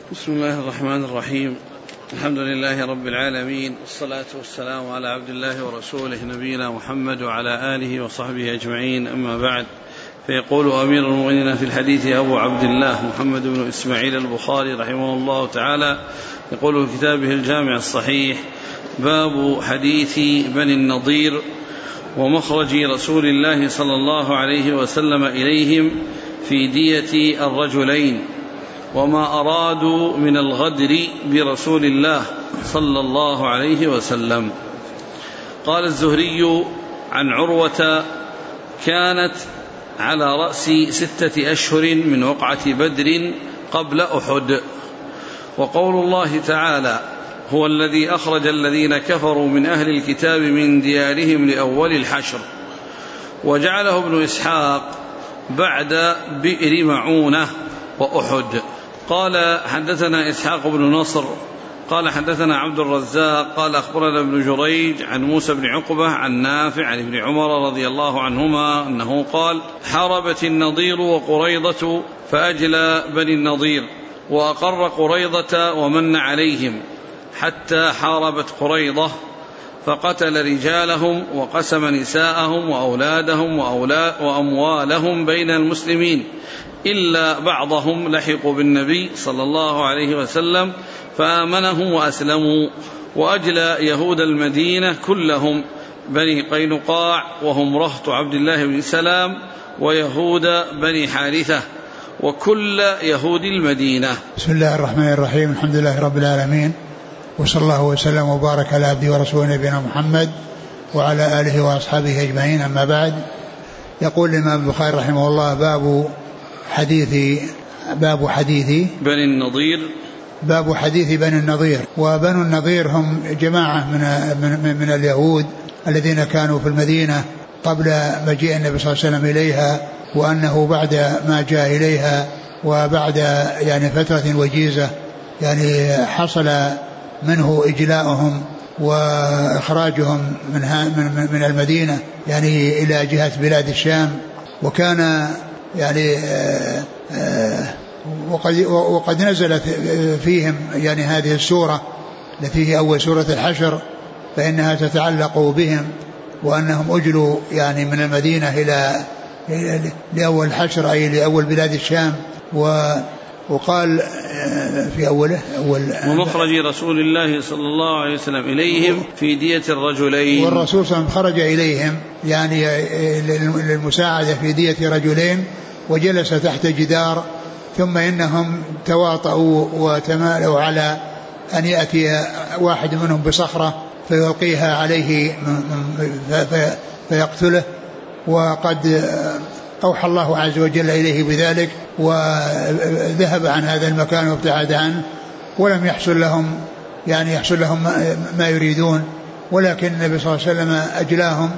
بسم الله الرحمن الرحيم. الحمد لله رب العالمين، والصلاة والسلام على عبد الله ورسوله نبينا محمد وعلى آله وصحبه أجمعين، أما بعد. فيقول أمير المؤمنين في الحديث أبو عبد الله محمد بن إسماعيل البخاري رحمه الله تعالى، يقول في كتابه الجامع الصحيح: باب حديث بني النضير ومخرج رسول الله صلى الله عليه وسلم إليهم في دية الرجلين، وما أرادوا من الغدر برسول الله صلى الله عليه وسلم. قال الزهري عن عروة: كانت على رأس 6 أشهر من وقعة بدر قبل أحد. وقول الله تعالى: هو الذي أخرج الذين كفروا من أهل الكتاب من ديارهم لأول الحشر. وجعله ابن إسحاق بعد بئر معونة وأحد. قال: حدثنا إسحاق بن نصر قال حدثنا عبد الرزاق قال أخبرنا ابن جريج عن موسى بن عقبة عن نافع عن ابن عمر رضي الله عنهما أنه قال: حاربت النضير وقريضة فأجلى بني النضير، وأقر قريضة ومن عليهم، حتى حاربت قريضة فقتل رجالهم وقسم نساءهم وأولادهم وأموالهم بين المسلمين، إلا بعضهم لحقوا بالنبي صلى الله عليه وسلم فآمنهم وأسلموا. وأجلى يهود المدينة كلهم، بني قينقاع وهم رهط عبد الله بن سلام، ويهود بني حارثة، وكل يهود المدينة. بسم الله الرحمن الرحيم. الحمد لله رب العالمين، وصلى الله وسلم وبارك على عبده ورسوله نبينا محمد وعلى آله وأصحابه أجمعين، أما بعد. يقول الإمام البخاري رحمه الله: باب حديث بني النضير. باب حديث بني النضير. وبنو النضير هم جماعة من اليهود الذين كانوا في المدينة قبل مجيء النبي صلى الله عليه وسلم إليها، وأنه بعد ما جاء إليها وبعد فترة وجيزة حصل منه إجلاؤهم وإخراجهم من المدينة إلى جهة بلاد الشام. وكان وقد نزلت فيهم هذه السورة التي هي أول سورة الحشر، فإنها تتعلق بهم، وأنهم أجلوا من المدينة إلى لأول الحشر، أي لأول بلاد الشام. وقال في أوله: ومخرج رسول الله صلى الله عليه وسلم إليهم في دية الرجلين. والرسول صلى الله عليه وسلم خرج إليهم للمساعدة في دية رجلين، وجلس تحت جدار، ثم إنهم تواطؤوا وتمالوا على أن يأتي واحد منهم بصخرة فيلقيها عليه فيقتله، وقد أوحى الله عز وجل إليه بذلك، وذهب عن هذا المكان وابتعد عنه، ولم يحصل لهم ما يريدون، ولكن النبي صلى الله عليه وسلم أجلاهم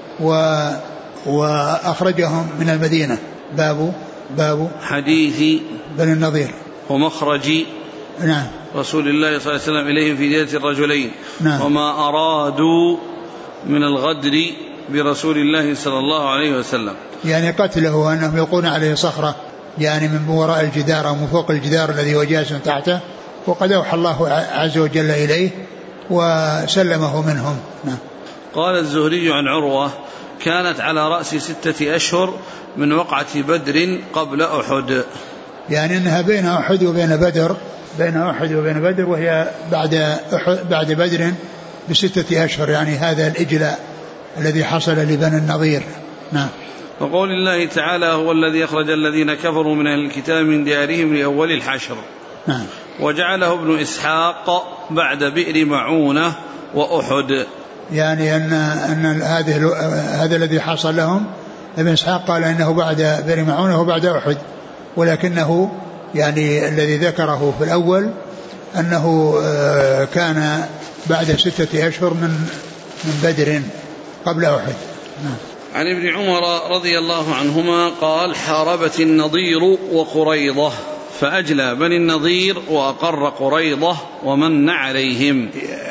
وأخرجهم من المدينة. باب حديث بني النضير ومخرج رسول الله صلى الله عليه وسلم إليهم في دية الرجلين. وما أرادوا من الغدر برسول الله صلى الله عليه وسلم، قتله، أنهم يلقون عليه صخرة من وراء الجدار أو من فوق الجدار الذي هو جالس تحته، وقد أوحى الله عز وجل إليه وسلمه منهم. قال الزهري عن عروة: كانت على رأس 6 أشهر من وقعة بدر قبل أحد. أنها بين أحد وبين بدر، وهي بعد بدر ب6 أشهر، هذا الإجلاء الذي حصل لبني النضير. وقول الله تعالى: هو الذي أخرج الذين كفروا من أهل الكتاب من ديارهم لأول الحشر. وجعله ابن إسحاق بعد بئر معونة وأحد. أن هذا الذي حصل لهم، ابن إسحاق قال إنه بعد بئر معونة وبعد أحد، ولكنه الذي ذكره في الأول أنه كان بعد 6 أشهر من بدر قبل أحد. عن ابن عمر رضي الله عنهما قال: حاربت النضير وقريضة فأجلى بني النضير وأقر قريضة ومن عليهم.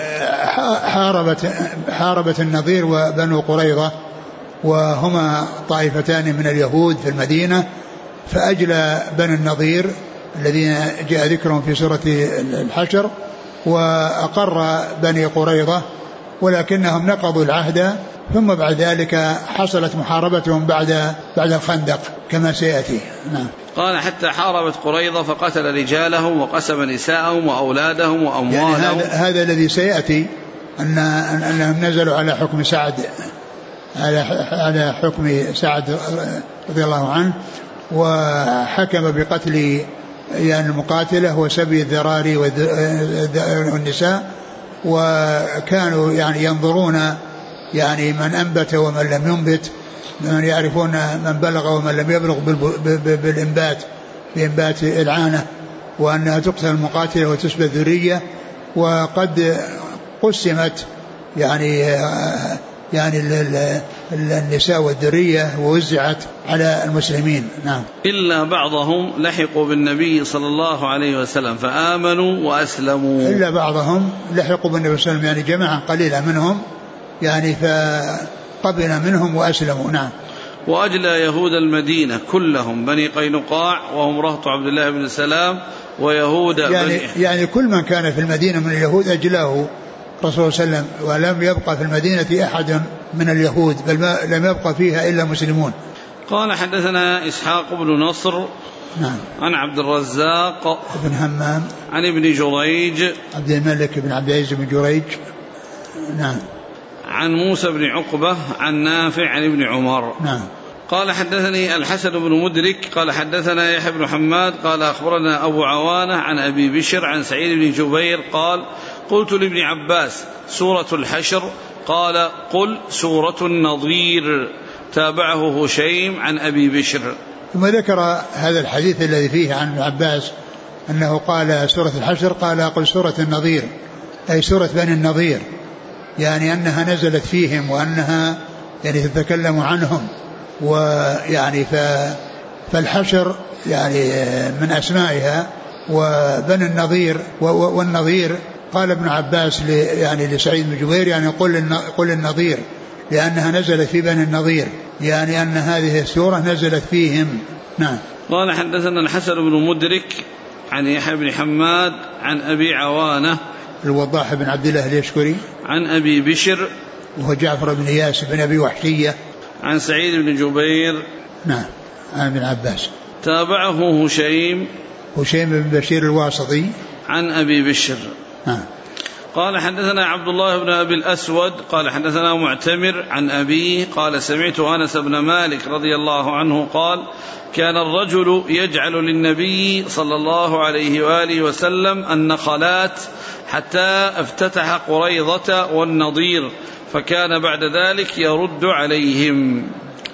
حاربت النضير وبنو قريضة، وهما طائفتان من اليهود في المدينة، فأجلى بني النضير الذين جاء ذكرهم في سورة الحشر، وأقر بني قريظة ولكنهم نقضوا العهد، ثم بعد ذلك حصلت محاربتهم بعد الخندق كما سيأتي. نعم. قال حتى حاربت قريظة فقتل رجالهم وقسم نساءهم وأولادهم وأموالهم. يعني هذا الذي سيأتي أنهم نزلوا على حكم سعد، على حكم سعد رضي الله عنه، وحكم بقتل يعني المقاتلة وسبي الذراري والنساء، وكانوا يعني ينظرون يعني من أنبت ومن لم ينبت، من يعرفون من بلغ ومن لم يبلغ بإنبات العانة، وأنها تقتل المقاتلة وتسبى الذرية. وقد قسمت يعني النساء والذرية ووزعت على المسلمين. نعم. إلا بعضهم لحقوا بالنبي صلى الله عليه وسلم فآمنوا وأسلموا. إلا بعضهم لحقوا بالنبي صلى الله عليه وسلم، يعني جماعة قليلة منهم يعني فقبل منهم وأسلموا. نعم. وأجلى يهود المدينة كلهم بني قينقاع وهم رهط عبد الله بن سلام ويهود يعني كل من كان في المدينة من اليهود أجلاه رسول الله صلى الله عليه وسلم، ولم يبقى في المدينة أحد من اليهود، بل لم يبقى فيها إلا مسلمون. قال حدثنا إسحاق بن نصر. نعم. عن عبد الرزاق بن همام عن ابن جريج عبد الملك بن عبد العزيز بن جريج. نعم. عن موسى بن عقبة عن نافع عن ابن عمر. نعم. قال حدثني الحسن بن مدرك قال حدثنا يحيى بن حماد قال أخبرنا أبو عوانة عن أبي بشر عن سعيد بن جبير قال قلت لابن عباس سورة الحشر؟ قال قل سورة النضير. تابعه هشيم عن أبي بشر. ثم ذكر هذا الحديث الذي فيه عن ابن عباس أنه قال سورة الحشر، قال قل سورة النضير، أي سورة بني النضير، يعني أنها نزلت فيهم وأنها يعني تتكلم عنهم. ويعني فالحشر يعني من أسمائها، وبني النضير والنضير قال ابن عباس يعني لسعيد بن جبير يعني قل النضير، لأنها نزلت في بني النضير، يعني أن هذه السورة نزلت فيهم. نعم. قال حدثنا الحسن بن مدرك عن يحيى بن حماد عن أبي عوانة الوضاح بن عبد الله اليشكري عن أبي بشر وهو جعفر بن إياس بن أبي وحشية عن سعيد بن جبير. نعم. عن ابن عباس. تابعه هشيم بن بشير الواسطي عن أبي بشر. نعم. قال حدثنا عبد الله بن أبي الأسود قال حدثنا معتمر عن أبيه قال سمعت أنس بن مالك رضي الله عنه قال كان الرجل يجعل للنبي صلى الله عليه وآله وسلم النخلات حتى افتتح قريظة والنضير، فكان بعد ذلك يرد عليهم.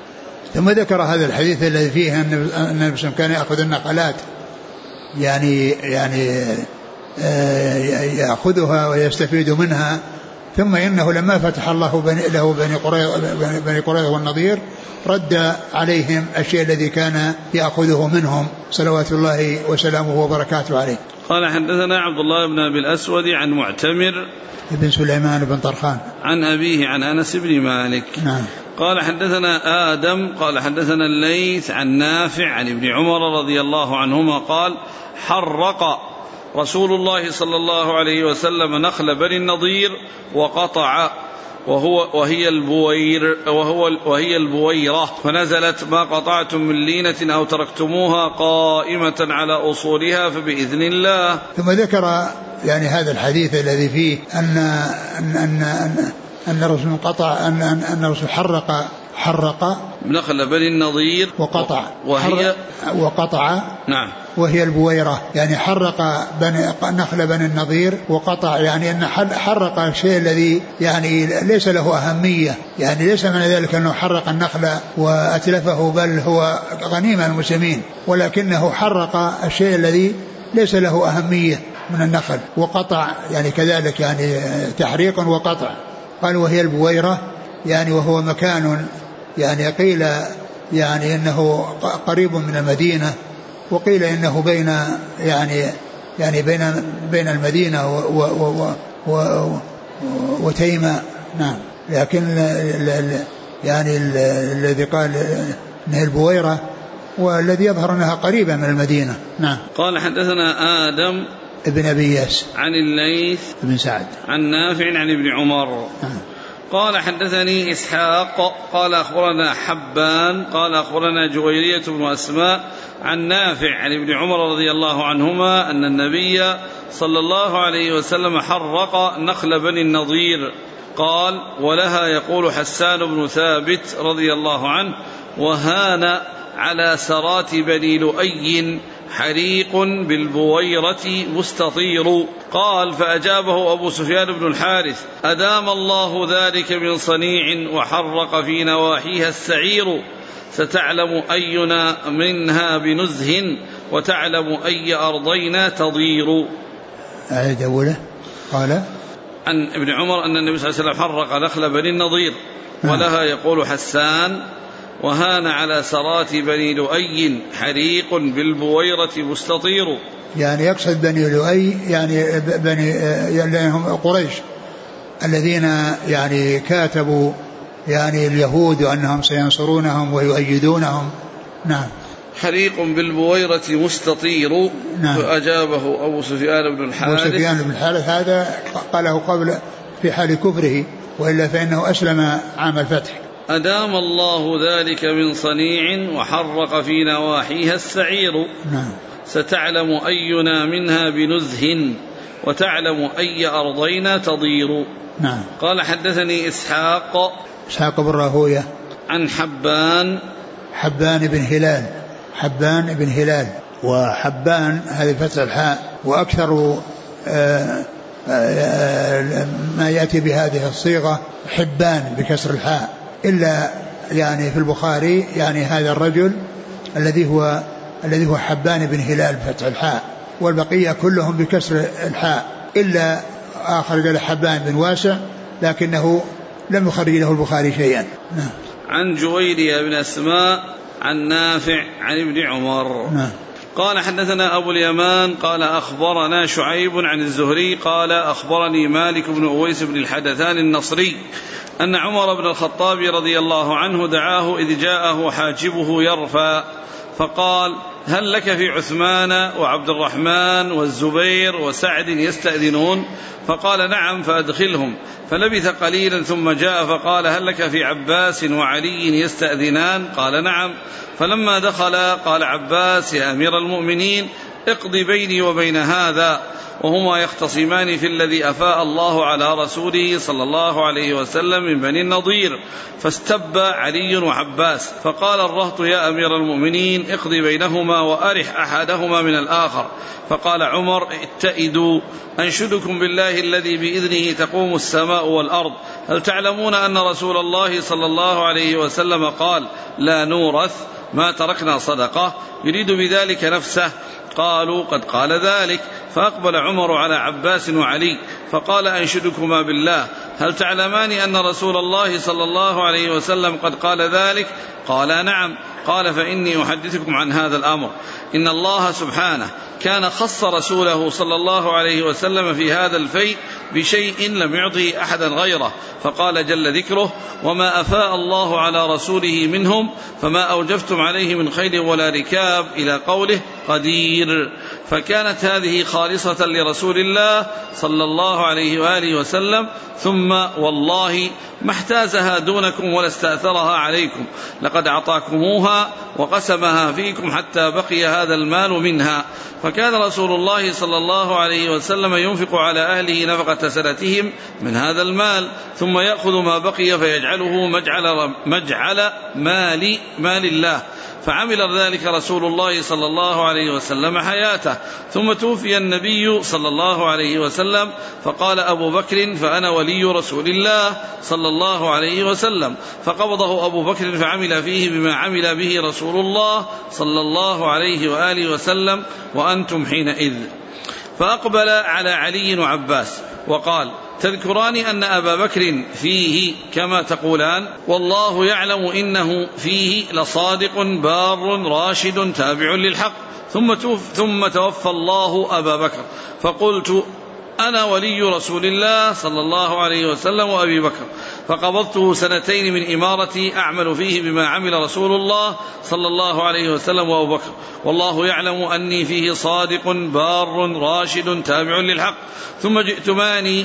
ثم ذكر هذا الحديث الذي فيه أن النبي كان يأخذ النخلات، يعني يأخذها ويستفيد منها، ثم إنه لما فتح الله له بني قريظة والنضير رد عليهم الشيء الذي كان يأخذه منهم صلوات الله وسلامه وبركاته عليه. قال حدثنا عبد الله بن أبي الأسود عن معتمر ابن سليمان بن طرخان عن أبيه عن أنس بن مالك. نعم. قال حدثنا آدم قال حدثنا الليث عن نافع عن ابن عمر رضي الله عنهما قال حرق رسول الله صلى الله عليه وسلم نخل بني النضير وقطع وهي البويرة، فنزلت ما قطعتم من لينة أو تركتموها قائمة على أصولها فبإذن الله. ثم ذكر يعني هذا الحديث الذي فيه أن الرسول قطع أن الرسول حرق نخل بني النضير وقطع نعم وهي البويرة، يعني حرق نخل بني النضير وقطع، يعني أن حرق الشيء الذي يعني ليس له أهمية، يعني ليس من ذلك أنه حرق النخل وأتلفه، بل هو غنيمة المسلمين، ولكنه حرق الشيء الذي ليس له أهمية من النخل، وقطع يعني كذلك يعني تحريق وقطع. قال وهي البويرة، يعني وهو مكان يعني قيل يعني إنه قريب من المدينة، وقيل إنه بين المدينة وتيمة. نعم. لكن يعني الذي قال إنها البويرة والذي يظهر أنها قريبة من المدينة. نعم. قال حدثنا آدم ابن أبي إياس عن الليث بن سعد عن نافع عن ابن عمر. قال حدثني إسحاق قال أخبرنا حبان قال أخبرنا جويرية بن أسماء عن نافع عن ابن عمر رضي الله عنهما أن النبي صلى الله عليه وسلم حرق نخل بني النضير. قال ولها يقول حسان بن ثابت رضي الله عنه وهان على سرات بني لؤي حريق بالبويرة مستطير. قال فأجابه أبو سفيان بن الحارث أدام الله ذلك من صنيع وحرق في نواحيها السعير ستعلم أينا منها بنزه وتعلم أي أرضينا تضير. أعيد أوله. قال عن ابن عمر أن النبي صلى الله عليه وسلم حرق نخل بني النضير ولها يقول حسان وهان على سرات بني لؤي حريق بالبويرة مستطير. يعني يقصد بني لؤي يعني بني يعني هم قريش الذين يعني كاتبوا يعني اليهود أنهم سينصرونهم ويؤيدونهم. نعم. حريق بالبويرة مستطير. نعم. فأجابه أبو سفيان بن الحارث. أبو سفيان بن الحارث هذا قاله قبل في حال كفره وإلا فإنه أسلم عام الفتح. أدام الله ذلك من صنيع وحرق في نواحيها السعير. نعم. ستعلم أينا منها بنزه وتعلم أي أرضينا تضير. نعم. قال حدثني إسحاق بن راهوية عن حبان بن هلال وحبان هذه فتح الحاء وأكثر ما يأتي بهذه الصيغة حبان بكسر الحاء إلا يعني في البخاري يعني هذا الرجل الذي هو حبان بن هلال بفتح الحاء والبقية كلهم بكسر الحاء إلا آخر قال حبان بن واسع لكنه لم يخرج له البخاري شيئا. عن جويرية بن أسماء عن نافع عن ابن عمر. قال حدثنا أبو اليمان قال أخبرنا شعيب عن الزهري قال أخبرني مالك بن أويس بن الحدثان النصري أن عمر بن الخطاب رضي الله عنه دعاه إذ جاءه حاجبه يرفع فقال هل لك في عثمان وعبد الرحمن والزبير وسعد يستأذنون؟ فقال نعم فأدخلهم. فلبث قليلا ثم جاء فقال هل لك في عباس وعلي يستأذنان؟ قال نعم. فلما دخل قال عباس يا أمير المؤمنين اقض بيني وبين هذا وهما يختصمان في الذي أفاء الله على رسوله صلى الله عليه وسلم من بني النضير. فاستب علي وعباس فقال الرهط يا أمير المؤمنين اقض بينهما وأرح أحدهما من الآخر. فقال عمر ائتئدوا أنشدكم بالله الذي بإذنه تقوم السماء والأرض هل تعلمون أن رسول الله صلى الله عليه وسلم قال لا نورث ما تركنا صدقة يريد بذلك نفسه؟ قالوا قد قال ذلك. فأقبل عمر على عباس وعلي فقال أنشدكما بالله هل تعلمان أن رسول الله صلى الله عليه وسلم قد قال ذلك؟ قال نعم. قال فإني أحدثكم عن هذا الأمر إن الله سبحانه كان خص رسوله صلى الله عليه وسلم في هذا الفيء بشيء لم يعطه أحدا غيره فقال جل ذكره وما أفاء الله على رسوله منهم فما أوجفتم عليه من خيل ولا ركاب إلى قوله قدير. فكانت هذه خالصة لرسول الله صلى الله عليه وآله وسلم ثم والله ما احتازها دونكم ولا استأثرها عليكم لقد أعطاكموها وقسمها فيكم حتى بقي هذا المال منها. فكان رسول الله صلى الله عليه وسلم ينفق على أهله نفقة سنتهم من هذا المال ثم يأخذ ما بقي فيجعله مجعل مال الله. فعمل ذلك رسول الله صلى الله عليه وسلم حياته ثم توفي النبي صلى الله عليه وسلم فقال أبو بكر فأنا ولي رسول الله صلى الله عليه وسلم. فقبضه أبو بكر فعمل فيه بما عمل به رسول الله صلى الله عليه وآله وسلم وأنتم حينئذ. فأقبل على علي وعباس وقال تذكران أن أبا بكر فيه كما تقولان والله يعلم إنه فيه لصادق بار راشد تابع للحق ثم توفى الله أبا بكر. فقلت أنا ولي رسول الله صلى الله عليه وسلم وأبي بكر، فقبضته 2 من إمارتي أعمل فيه بما عمل رسول الله صلى الله عليه وسلم وأبو بكر، والله يعلم أني فيه صادق بار راشد تابع للحق. ثم جئتماني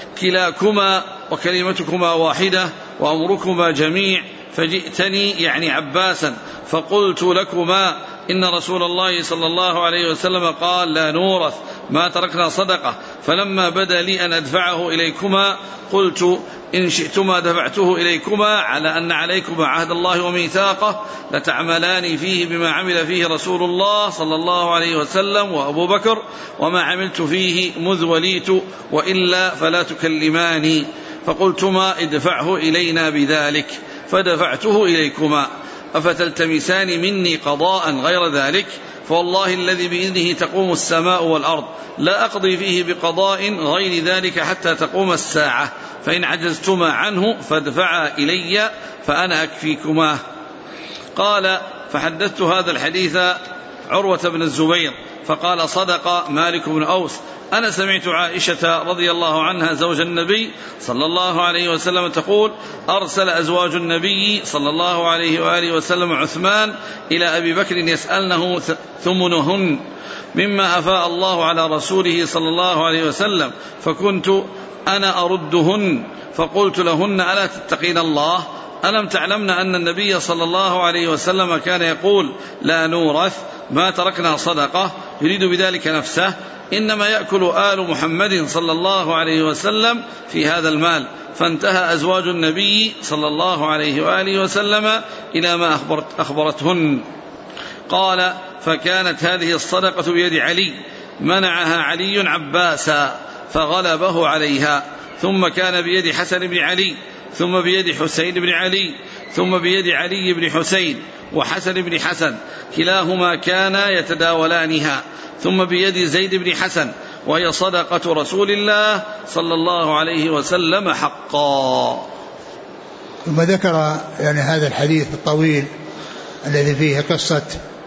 كلاكما وكلمتكما واحدة وأمركما جميع، فجئتني يعني عباسا فقلت لكما إن رسول الله صلى الله عليه وسلم قال لا نورث ما تركنا صدقة، فلما بدا لي أن أدفعه إليكما قلت إن شئتما دفعته إليكما على أن عليكما عهد الله وميثاقه لتعملان فيه بما عمل فيه رسول الله صلى الله عليه وسلم وأبو بكر، وما عملت فيه مذ وليت، وإلا فلا تكلماني. فقلتما ادفعه إلينا بذلك، فدفعته إليكما، أفتلتمسان مني قضاء غير ذلك؟ فوالله الذي بإذنه تقوم السماء والأرض لا أقضي فيه بقضاء غير ذلك حتى تقوم الساعة، فإن عجزتما عنه فادفعا إلي فأنا أكفيكما. قال فحدثت هذا الحديث عروة بن الزبير فقال صدق مالك بن أوس، أنا سمعت عائشة رضي الله عنها زوج النبي صلى الله عليه وسلم تقول أرسل أزواج النبي صلى الله عليه وآله وسلم عثمان إلى أبي بكر يسألنه ثمنهن مما أفاء الله على رسوله صلى الله عليه وسلم، فكنت أنا أردهن، فقلت لهن ألا تتقين الله؟ ألم تعلمن أن النبي صلى الله عليه وسلم كان يقول لا نورث ما تركنا صدقة، يريد بذلك نفسه، إنما يأكل آل محمد صلى الله عليه وسلم في هذا المال. فانتهى أزواج النبي صلى الله عليه وآله وسلم إلى ما أخبرتهن. قال فكانت هذه الصدقة بيد علي، منعها علي عباسا فغلبه عليها، ثم كان بيد حسن بن علي، ثم بيد حسين بن علي، ثم بيد علي بن حسين وحسن بن حسن كلاهما كانا يتداولانها، ثم بيد زيد بن حسن، وهي صدقة رسول الله صلى الله عليه وسلم حقا. ثم ذكر يعني هذا الحديث الطويل الذي فيه قصة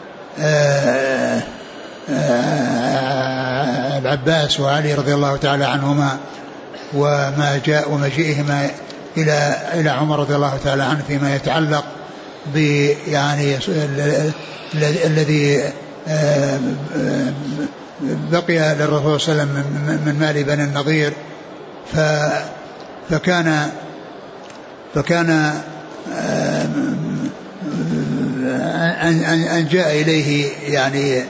العباس وعلي رضي الله تعالى عنهما وما جاء ومجيئهما إلى عمر رضي الله تعالى عنه فيما يتعلق يعني الذي بقي للرسول صلى الله عليه وسلم من مال بني النضير، فكان أن جاء إليه يعني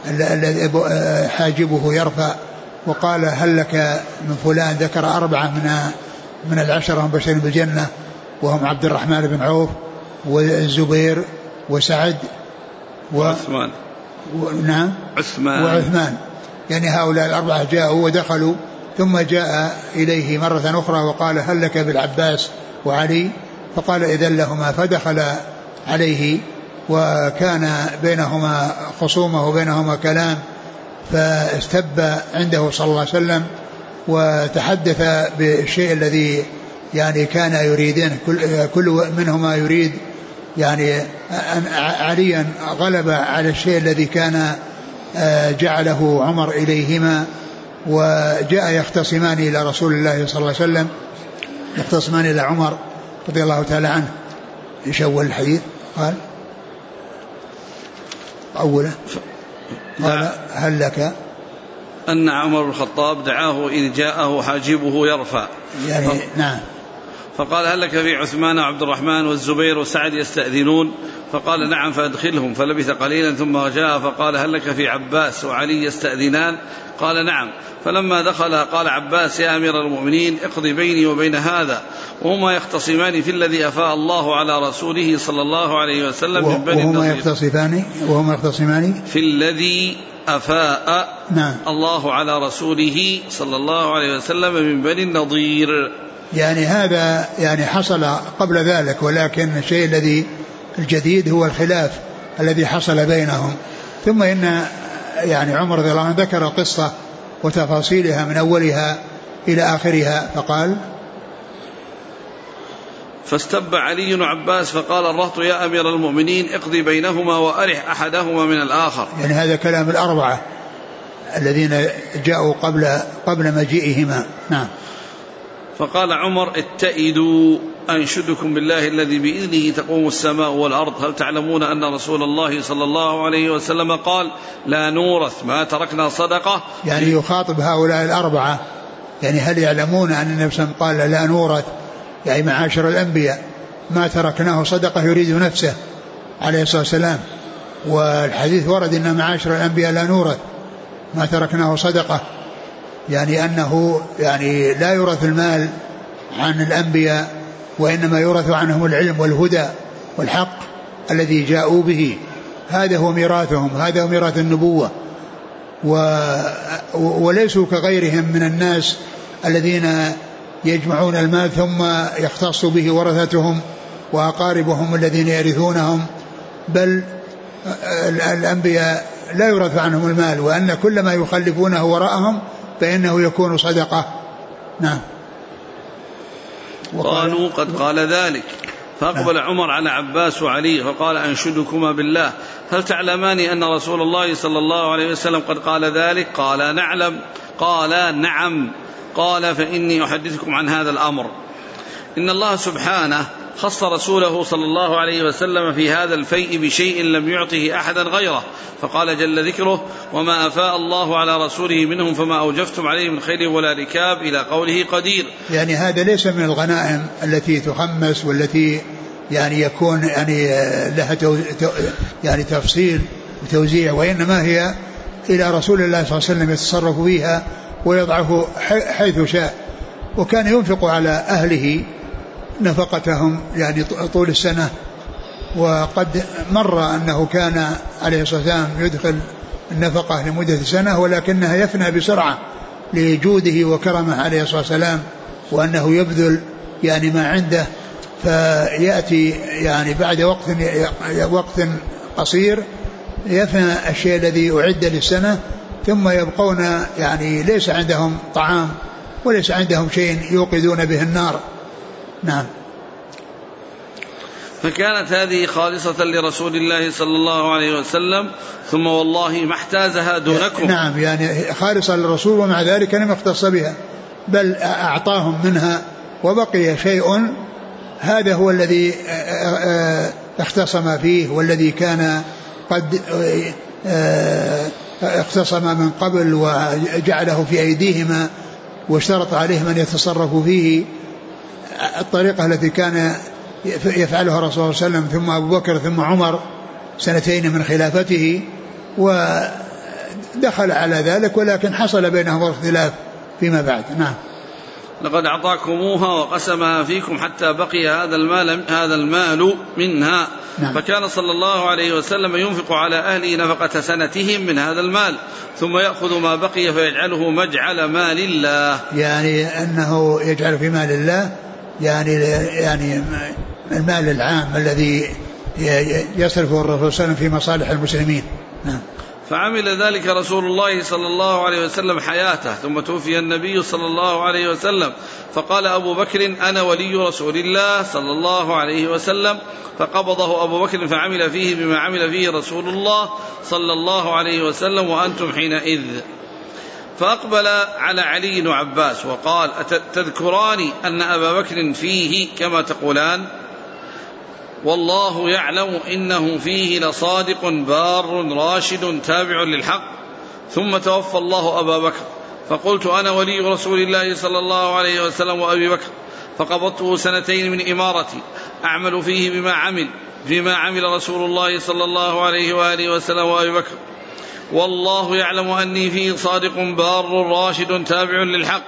حاجبه يرفع وقال هل لك من فلان، ذكر 4 من العشرة المبشرين بالجنة، وهم عبد الرحمن بن عوف والزبير وسعد وعثمان نعم وعثمان، يعني هؤلاء 4 جاءوا ودخلوا، ثم جاء إليه مرة أخرى وقال هل لك بالعباس وعلي، فقال إذن لهما، فدخل عليه وكان بينهما خصومة وبينهما كلام، فاستب عنده صلى الله عليه وسلم وتحدث بالشيء الذي يعني كان يريدين، كل منهما يريد يعني أن عليا غلب على الشيء الذي كان جعله عمر إليهما، وجاء يختصمان إلى رسول الله صلى الله عليه وسلم، يختصمان إلى عمر رضي الله تعالى عنه. إيش أول الحديث؟ قال أوله قال هل لك أن عمر بن الخطاب دعاه إذ جاءه حاجبه يرفع يعني نعم، فقال هل لك في عثمان وعبد الرحمن والزبير وسعد يستأذنون؟ فقال نعم فأدخلهم، فلبث قليلا ثم جاء فقال هل لك في عباس وعلي يستأذنان؟ قال نعم، فلما دخل قال عباس يا أمير المؤمنين اقضي بيني وبين هذا، وهما يختصمان في الذي أفاء الله على رسوله صلى الله عليه وسلم من بني النضير، وهما يختصمان في الذي أفاء نعم الله على رسوله صلى الله عليه وسلم من بني النضير. يعني هذا يعني حصل قبل ذلك، ولكن الشيء الذي الجديد هو الخلاف الذي حصل بينهم. ثم إن يعني عمر رضي الله عنه ذكر القصة وتفاصيلها من أولها إلى آخرها، فقال فاستب علي وعباس فقال الرهط يا أمير المؤمنين اقضي بينهما وأرح أحدهما من الآخر. يعني هذا كلام الأربعة، الذين جاءوا قبل مجيئهما. نعم. فقال عمر: اتئدوا أنشدكم بالله الذي بإذنه تقوم السماء والأرض، هل تعلمون أن رسول الله صلى الله عليه وسلم قال: لا نورث ما تركنا صدقة؟ يعني يخاطب هؤلاء الأربعة، يعني هل يعلمون أن النبي صلى الله عليه وسلم قال لا نورث، يعني معاشر الأنبياء ما تركناه صدقة، يريد نفسه عليه الصلاة والسلام. والحديث ورد أن معاشر الأنبياء لا نورث ما تركناه صدقة، يعني أنه يعني لا يورث المال عن الأنبياء، وإنما يورث عنهم العلم والهدى والحق الذي جاءوا به. هذا هو ميراثهم، هذا هو ميراث النبوة. وليسوا كغيرهم من الناس الذين يجمعون المال ثم يختص به ورثتهم وأقاربهم الذين يرثونهم، بل الأنبياء لا يورث عنهم المال، وأن كل ما يخلفونه وراءهم فإنه يكون صدقة. نعم. قالوا قد قال ذلك، فأقبل عمر على عباس وعلي فقال: أنشدكما بالله، هل تعلمان أن رسول الله صلى الله عليه وسلم قد قال ذلك؟ قال: نعلم. قال: نعم. قال: فإني أحدثكم عن هذا الأمر. إن الله سبحانه خص رسوله صلى الله عليه وسلم في هذا الفيء بشيء لم يعطه أحدا غيره، فقال جل ذكره: وما أفاء الله على رسوله منهم فما أوجفتم عليه من خيل ولا ركاب، إلى قوله قدير. يعني هذا ليس من الغنائم التي تخمس والتي يعني يكون يعني لها يعني تفصيل وتوزيع، وإنما هي إلى رسول الله صلى الله عليه وسلم يتصرف فيها ويضعه حيث شاء. وكان ينفق على أهله نفقتهم يعني طول السنة. وقد مر أنه كان عليه الصلاة والسلام يدخل النفقة لمدة سنة، ولكنها يفنى بسرعة لجوده وكرمه عليه الصلاة والسلام، وأنه يبذل يعني ما عنده، فيأتي يعني بعد وقت قصير يفنى الشيء الذي أعد للسنة، ثم يبقون يعني ليس عندهم طعام وليس عندهم شيء يوقدون به النار. نعم. فكانت هذه خالصة لرسول الله صلى الله عليه وسلم، ثم والله ما احتازها دونكم. نعم، يعني خالصة للرسول ومع ذلك لم يختص بها، بل أعطاهم منها وبقي شيء. هذا هو الذي اختصم فيه، والذي كان قد اختصم من قبل وجعله في أيديهما واشترط عليهم أن يتصرفوا فيه الطريقة التي كان يفعلها الرسول صلى الله عليه وسلم ثم أبو بكر ثم عمر 2 من خلافته، ودخل على ذلك، ولكن حصل بينهم اختلاف فيما بعد. نعم. لقد أعطاكموها وقسمها فيكم حتى بقي هذا المال منها. نعم. فكان صلى الله عليه وسلم ينفق على أهله نفقة سنتهم من هذا المال، ثم يأخذ ما بقي فيجعله مجعل مال الله، يعني أنه يجعل في مال الله، يعني المال العام الذي يصرفه الرسول صلى الله عليه وسلم في مصالح المسلمين. نعم. فعمل ذلك رسول الله صلى الله عليه وسلم حياته، ثم توفي النبي صلى الله عليه وسلم، فقال أبو بكر: أنا ولي رسول الله صلى الله عليه وسلم، فقبضه أبو بكر فعمل فيه بما عمل فيه رسول الله صلى الله عليه وسلم وأنتم حينئذ. فأقبل على علي وعباس وقال: تذكران أن أبا بكر فيه كما تقولان؟ والله يعلم إنه فيه لصادق بار راشد تابع للحق. ثم توفى الله أبا بكر، فقلت: أنا ولي رسول الله صلى الله عليه وسلم وأبي بكر، فقبضته 2 من إمارتي أعمل فيه بما عمل رسول الله صلى الله عليه وآله وسلم وأبي بكر، والله يعلم أني فيه صادق بار راشد تابع للحق.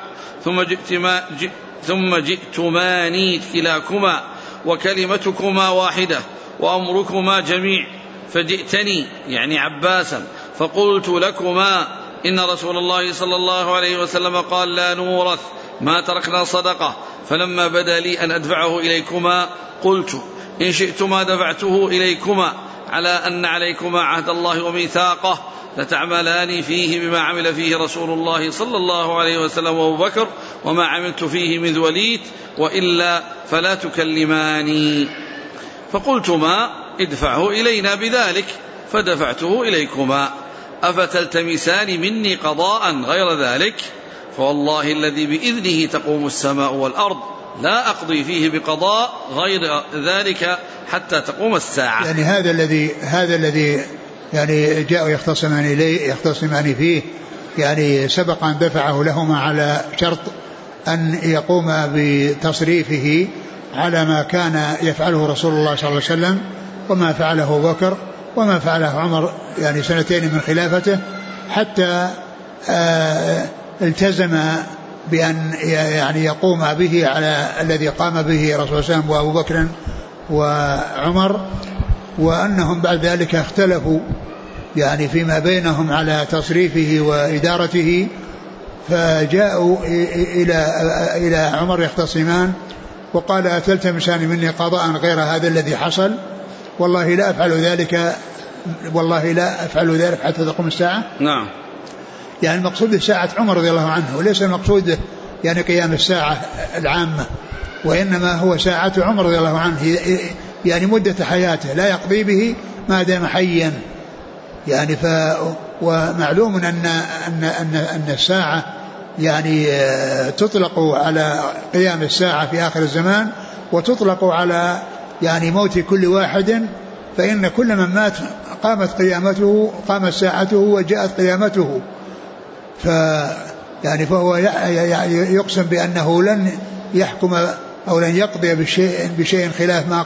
ثم جئتماني كلاكما وكلمتكما واحدة وأمركما جميع، فجئتني يعني عباسا فقلت لكما: إن رسول الله صلى الله عليه وسلم قال: لا نورث ما تركنا صدقة. فلما بدا لي أن أدفعه إليكما قلت: إن شئتما دفعته إليكما، على أن عليكما عهد الله وميثاقه، لتعملان فيه بما عمل فيه رسول الله صلى الله عليه وسلم وأبو بكر، وما عملت فيه من وليت، وإلا فلا تكلماني. فقلتما: ادفعه إلينا بذلك، فدفعته إليكما. أفتلتمسان مني قضاء غير ذلك؟ فوالله الذي بإذنه تقوم السماء والأرض لا أقضي فيه بقضاء غير ذلك حتى تقوم الساعة. يعني هذا الذي يعني جاءوا يختصمان فيه يعني سبق أن دفعه لهما على شرط أن يقوم بتصريفه على ما كان يفعله رسول الله صلى الله عليه وسلم وما فعله أبو بكر وما فعله عمر يعني سنتين من خلافته، حتى التزم بأن يعني يقوم به على الذي قام به رسول الله صلى الله عليه وسلم وأبو بكر وعمر، وأنهم بعد ذلك اختلفوا يعني فيما بينهم على تصريفه وإدارته، فجاءوا إلى عمر يختصمان وقال أتلتمسان مني قضاء غير هذا الذي حصل؟ والله لا أفعل ذلك حتى تقوم الساعة. نعم. يعني المقصود ساعة عمر رضي الله عنه، وليس المقصود يعني قيام الساعة العامة، وإنما هو ساعة عمر رضي الله عنه يعني مدة حياته لا يقضي به ما دام حيا يعني. ومعلوم أن الساعة يعني تطلق على قيام الساعة في آخر الزمان، وتطلق على يعني موت كل واحد، فإن كل من مات قامت قامت ساعته وجاءت قيامته. فهو يقسم بأنه لن يحكم أو لن يقضي بشيء خلاف ما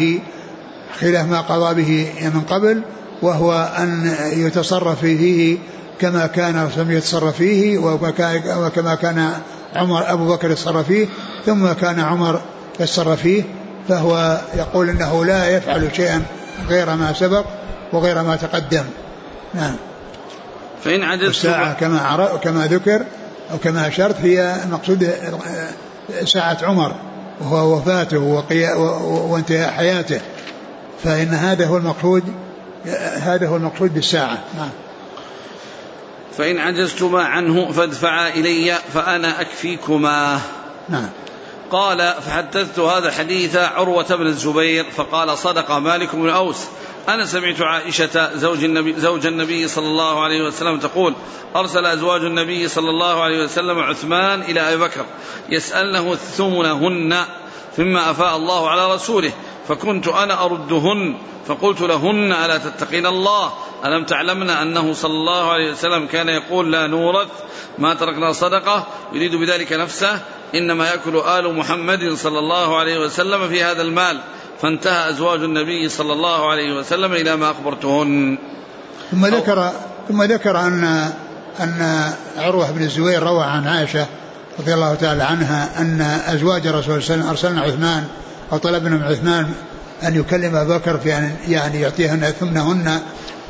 قضى به من قبل، وهو أن يتصرف فيه كما كان رسول يتصرف فيه، وكما كان أبو بكر يتصرف فيه، ثم كان عمر يتصرف فيه. فهو يقول إنه لا يفعل شيئا غير ما سبق وغير ما تقدم. نعم. فإن عجزت الساعة كما ذكر أو كما أشرت هي المقصود ساعة عمر وهو وفاته وانتهاء حياته، فإن هذا هو المقصود بالساعة. نعم. فإن عجزتما عنه فادفعا إلي فأنا أكفيكما. نعم. قال فحدثت هذا الحديث عروة بن الزبير فقال صدق مالك بن أوس أنا سمعت عائشة زوج النبي صلى الله عليه وسلم تقول أرسل أزواج النبي صلى الله عليه وسلم عثمان إلى أبي بكر يسألنه ثمنهن ثم أفاء الله على رسوله، فكنت أنا أردهن فقلت لهن ألا تتقين الله ألم تعلمن أنه صلى الله عليه وسلم كان يقول لا نورث ما تركنا صدقة، يريد بذلك نفسه، إنما يأكل آل محمد صلى الله عليه وسلم في هذا المال. فانتهى أزواج النبي صلى الله عليه وسلم إلى ما أخبرتهن. ثم ذكر أن عروة بن الزبير روى عن عائشة رضي الله تعالى عنها أن أزواج الرسول صلى الله عليه وسلم أرسلنا عثمان أو طلبنا من عثمان أن يكلم أبا بكر في يعني يعطيهن ثمنهن،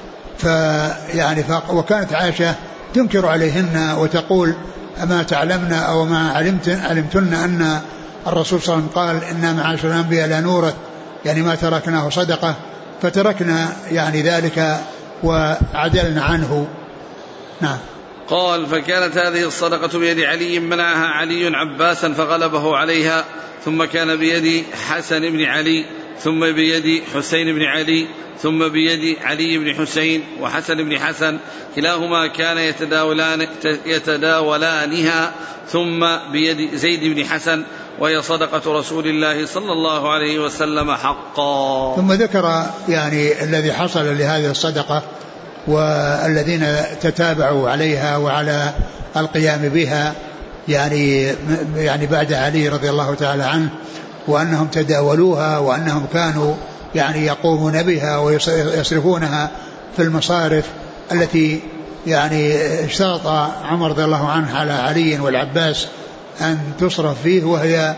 وكانت عائشة تنكر عليهن وتقول أما تعلمن أو ما علمتن أن الرسول صلى الله عليه وسلم قال إن معاشر الأنبياء لا نورث يعني ما تركناه صدقة، فتركنا يعني ذلك وعدلنا عنه. نعم. قال فكانت هذه الصدقة بيد علي منعها علي عباسا فغلبه عليها، ثم كان بيد حسن بن علي، ثم بيد حسين بن علي، ثم بيد علي بن حسين وحسن بن حسن، كلاهما كان يتداولانها، ثم بيد زيد بن حسن، وهي صدقة رسول الله صلى الله عليه وسلم حقا. ثم ذكر يعني الذي حصل لهذه الصدقة والذين تتابعوا عليها وعلى القيام بها يعني بعد علي رضي الله تعالى عنه، وأنهم تداولوها وأنهم كانوا يعني يقومون بها ويصرفونها في المصارف التي يعني اشترط عمر رضي الله عنه على علي والعباس أن تصرف فيه، وهي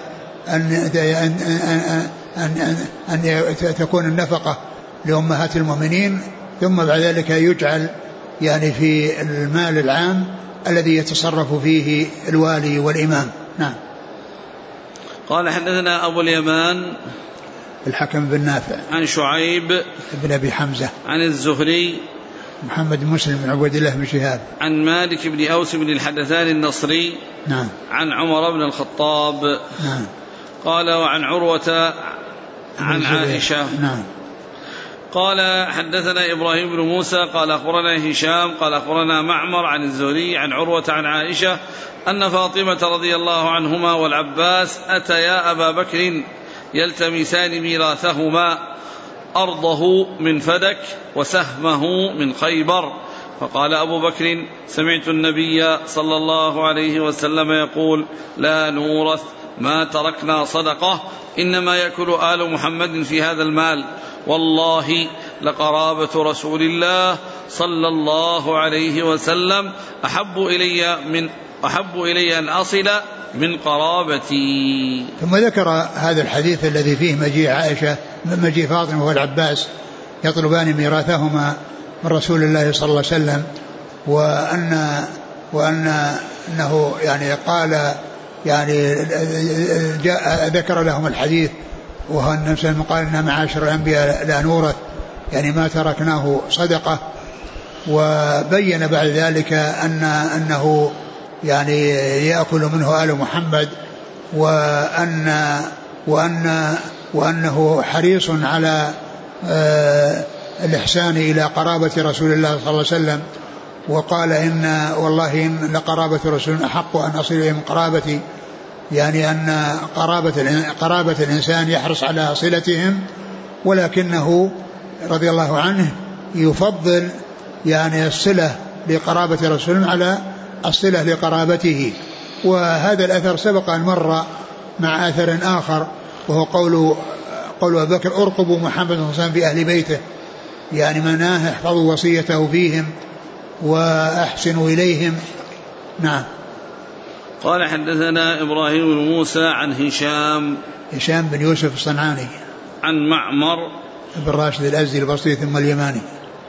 أن تكون النفقة لأمهات المؤمنين، ثم بعد ذلك يجعل يعني في المال العام الذي يتصرف فيه الوالي والإمام. نعم. قال حدثنا أبو اليمان الحكم بن نافع عن شعيب بن أبي حمزة عن الزهري محمد مسلم بن عبد الله بن شهاب عن مالك بن أوس بن الحدثان النصري. نعم. عن عمر بن الخطاب. نعم. قال وعن عروة عن عائشة. نعم. قال حدثنا إبراهيم بن موسى قال أخبرنا هشام قال أخبرنا معمر عن الزهري عن عروة عن عائشة أن فاطمة رضي الله عنهما والعباس أتيا أبا بكر يلتمسان ميراثهما أرضه من فدك وسهمه من خيبر، فقال أبو بكر سمعت النبي صلى الله عليه وسلم يقول لا نورث ما تركنا صدقة إنما يأكل آل محمد في هذا المال، والله لقرابة رسول الله صلى الله عليه وسلم أحب إلي أن أصل من قرابتي. ثم ذكر هذا الحديث الذي فيه مجيء فاطمة والعباس يطلبان ميراثهما من رسول الله صلى الله عليه وسلم، وأنه يعني قال يعني ذكر لهم الحديث، وهو النبي صلى الله عليه وسلم قال إن معاشر الأنبياء لا نورث يعني ما تركناه صدقة، وبين بعد ذلك أنه يعني يأكل منه آل محمد، وأنه حريص على الإحسان إلى قرابة رسول الله صلى الله عليه وسلم، وقال إن والله إن لقرابة رسول أحق أن أصل إليه من قرابتي، يعني أن قرابة الإنسان يحرص على صلتهم، ولكنه رضي الله عنه يفضل يعني الصلة لقرابة رسول على الصلة لقرابته. وهذا الأثر سبق أن مر مع أثر آخر، وهو قول أبي بكر أرقبوا محمد صلى الله عليه وسلم في أهل بيته، يعني مناه احفظوا وصيته فيهم وأحسنوا إليهم. نعم. قال حدثنا إبراهيم بن موسى عن هشام بن يوسف الصنعاني عن معمر بن راشد الأزدي البصري ثم اليماني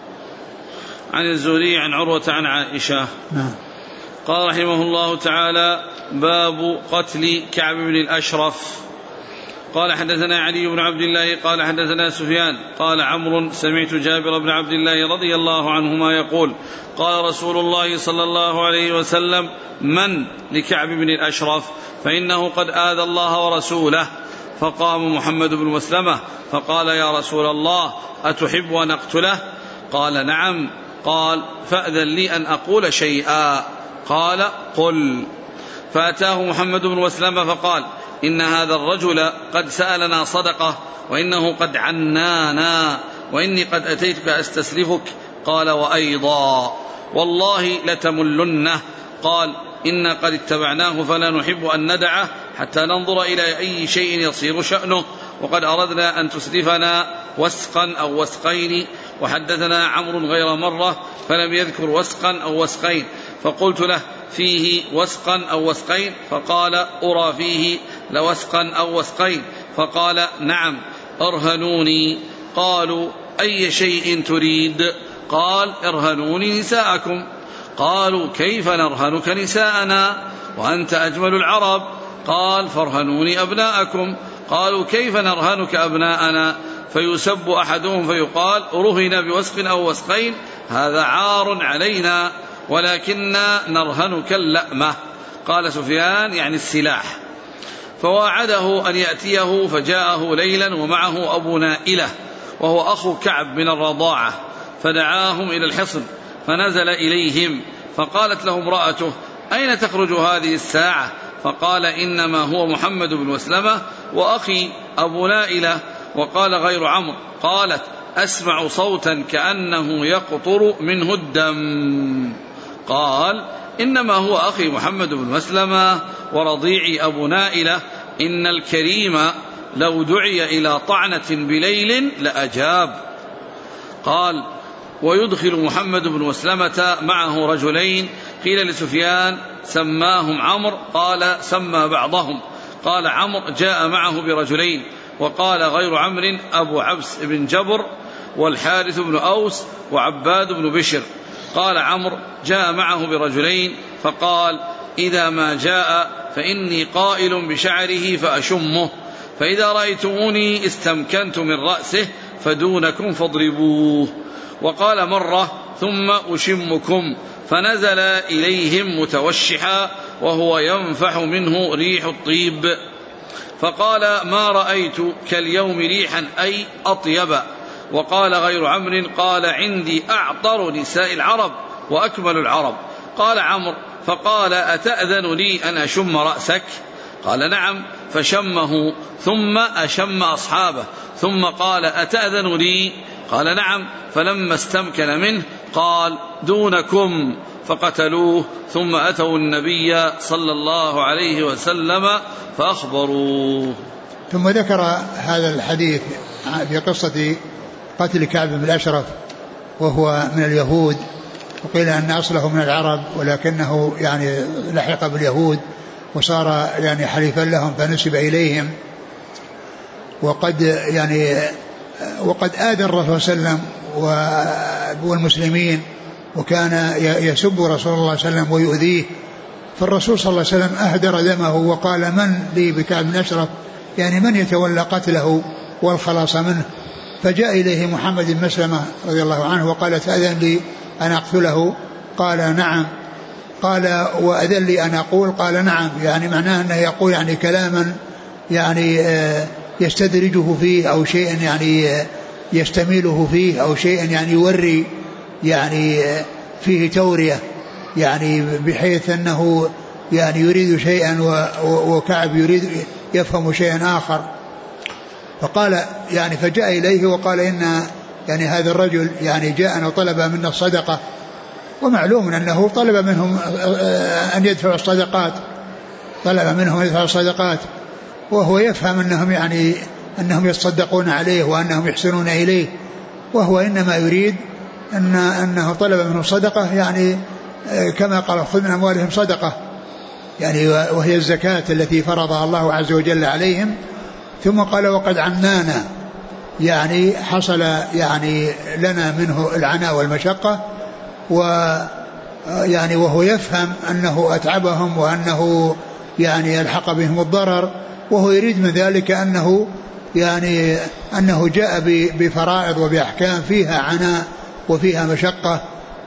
عن الزهري عن عروة عن عائشة. نعم. قال رحمه الله تعالى باب قتل كعب بن الأشرف. قال حدثنا علي بن عبد الله قال حدثنا سفيان قال عمرو سمعت جابر بن عبد الله رضي الله عنهما يقول قال رسول الله صلى الله عليه وسلم من لكعب بن الأشرف فإنه قد آذى الله ورسوله. فقام محمد بن مسلمة فقال يا رسول الله أتحب أن أقتله؟ قال نعم. قال فأذن لي أن أقول شيئا. قال قل. فأتاه محمد بن مسلمة فقال إن هذا الرجل قد سألنا صدقة وإنه قد عنانا وإني قد أتيتك أستسلفك. قال وأيضا والله لتملنه. قال إنا قد اتبعناه فلا نحب أن ندعه حتى ننظر إلى أي شيء يصير شأنه، وقد أردنا أن تسلفنا وسقا أو وسقين. وحدثنا عمرو غير مرة فلم يذكر وسقا أو وسقين، فقلت له فيه وسقا أو وسقين؟ فقال أرى فيه لوسقا أو وسقين. فقال نعم. ارهنوني. قالوا أي شيء تريد؟ قال ارهنوني نساءكم. قالوا كيف نرهنك نساءنا وأنت أجمل العرب؟ قال فارهنوني أبناءكم. قالوا كيف نرهنك أبناءنا؟ فيسب أحدهم فيقال رهن بوسق أو وسقين هذا عار علينا ولكننا نرهنك اللأمة. قال سفيان يعني السلاح. فواعده أن يأتيه فجاءه ليلا ومعه أبو نائلة وهو أخو كعب من الرضاعة، فدعاهم إلى الحصن فنزل إليهم، فقالت له امرأته أين تخرج هذه الساعة؟ فقال إنما هو محمد بن مسلمة وأخي أبو نائلة. وقال غير عمرو قالت أسمع صوتا كأنه يقطر منه الدم. قال إنما هو أخي محمد بن مسلمة ورضيعي أبو نائلة، إن الكريم لو دعي إلى طعنة بليل لأجاب. قال ويدخل محمد بن مسلمة معه رجلين، قيل لسفيان سماهم عمرو، قال سمى بعضهم. قال عمرو جاء معه برجلين، وقال غير عمرو أبو عبس بن جبر والحارث بن أوس وعباد بن بشر. قال عمرو جاء معه برجلين فقال إذا ما جاء فإني قائل بشعره فأشمه، فإذا رأيتموني استمكنت من رأسه فدونكم فاضربوه. وقال مرة ثم أشمكم، فنزل إليهم متوشحا وهو ينفح منه ريح الطيب، فقال ما رأيت كاليوم ريحا أي أطيب. وقال غير عمرو قال عندي أعطر نساء العرب وأكمل العرب. قال عمرو فقال أتأذن لي أن أشم رأسك؟ قال نعم، فشمه ثم أشم أصحابه ثم قال أتأذن لي؟ قال نعم، فلما استمكن منه قال دونكم، فقتلوه ثم أتوا النبي صلى الله عليه وسلم فأخبروه. ثم ذكر هذا الحديث في قصة قتل كعب بن الأشرف وهو من اليهود، وقيل أن أصله من العرب ولكنه يعني لحق باليهود وصار يعني حليفا لهم فنسب إليهم. وقد آذى الرسول صلى الله عليه وسلم والمسلمين، وكان يسب رسول الله صلى الله عليه وسلم ويؤذيه، فالرسول صلى الله عليه وسلم أهدر دمه وقال من لي بكعب بن أشرف، يعني من يتولى قتله والخلاص منه؟ فجاء إليه محمد بن مسلمة رضي الله عنه وقال تأذن لي أن أقتله؟ قال نعم. قال وأذن لي أن أقول؟ قال نعم. يعني معناه أنه يقول يعني كلاما يعني يستدرجه فيه أو شيء يعني يستميله فيه أو شيء يعني يوري يعني فيه تورية، يعني بحيث أنه يعني يريد شيئا وكعب يريد يفهم شيئا آخر. فقال يعني فجاء إليه وقال إن يعني هذا الرجل يعني جاءنا وطلب منا الصدقة، ومعلوم أنه طلب منهم أن يدفعوا الصدقات، طلب منهم يدفعوا الصدقات، وهو يفهم أنهم يعني أنهم يتصدقون عليه وأنهم يحسنون إليه، وهو إنما يريد أنه طلب منهم صدقة يعني كما قال خذ من أموالهم صدقة، يعني وهي الزكاة التي فرضها الله عز وجل عليهم. ثم قال وقد عنانا، يعني حصل يعني لنا منه العناء والمشقة، ويعني وهو يفهم أنه أتعبهم وأنه يعني يلحق بهم الضرر، وهو يريد من ذلك أنه يعني أنه جاء بفرائض وبأحكام فيها عناء وفيها مشقة،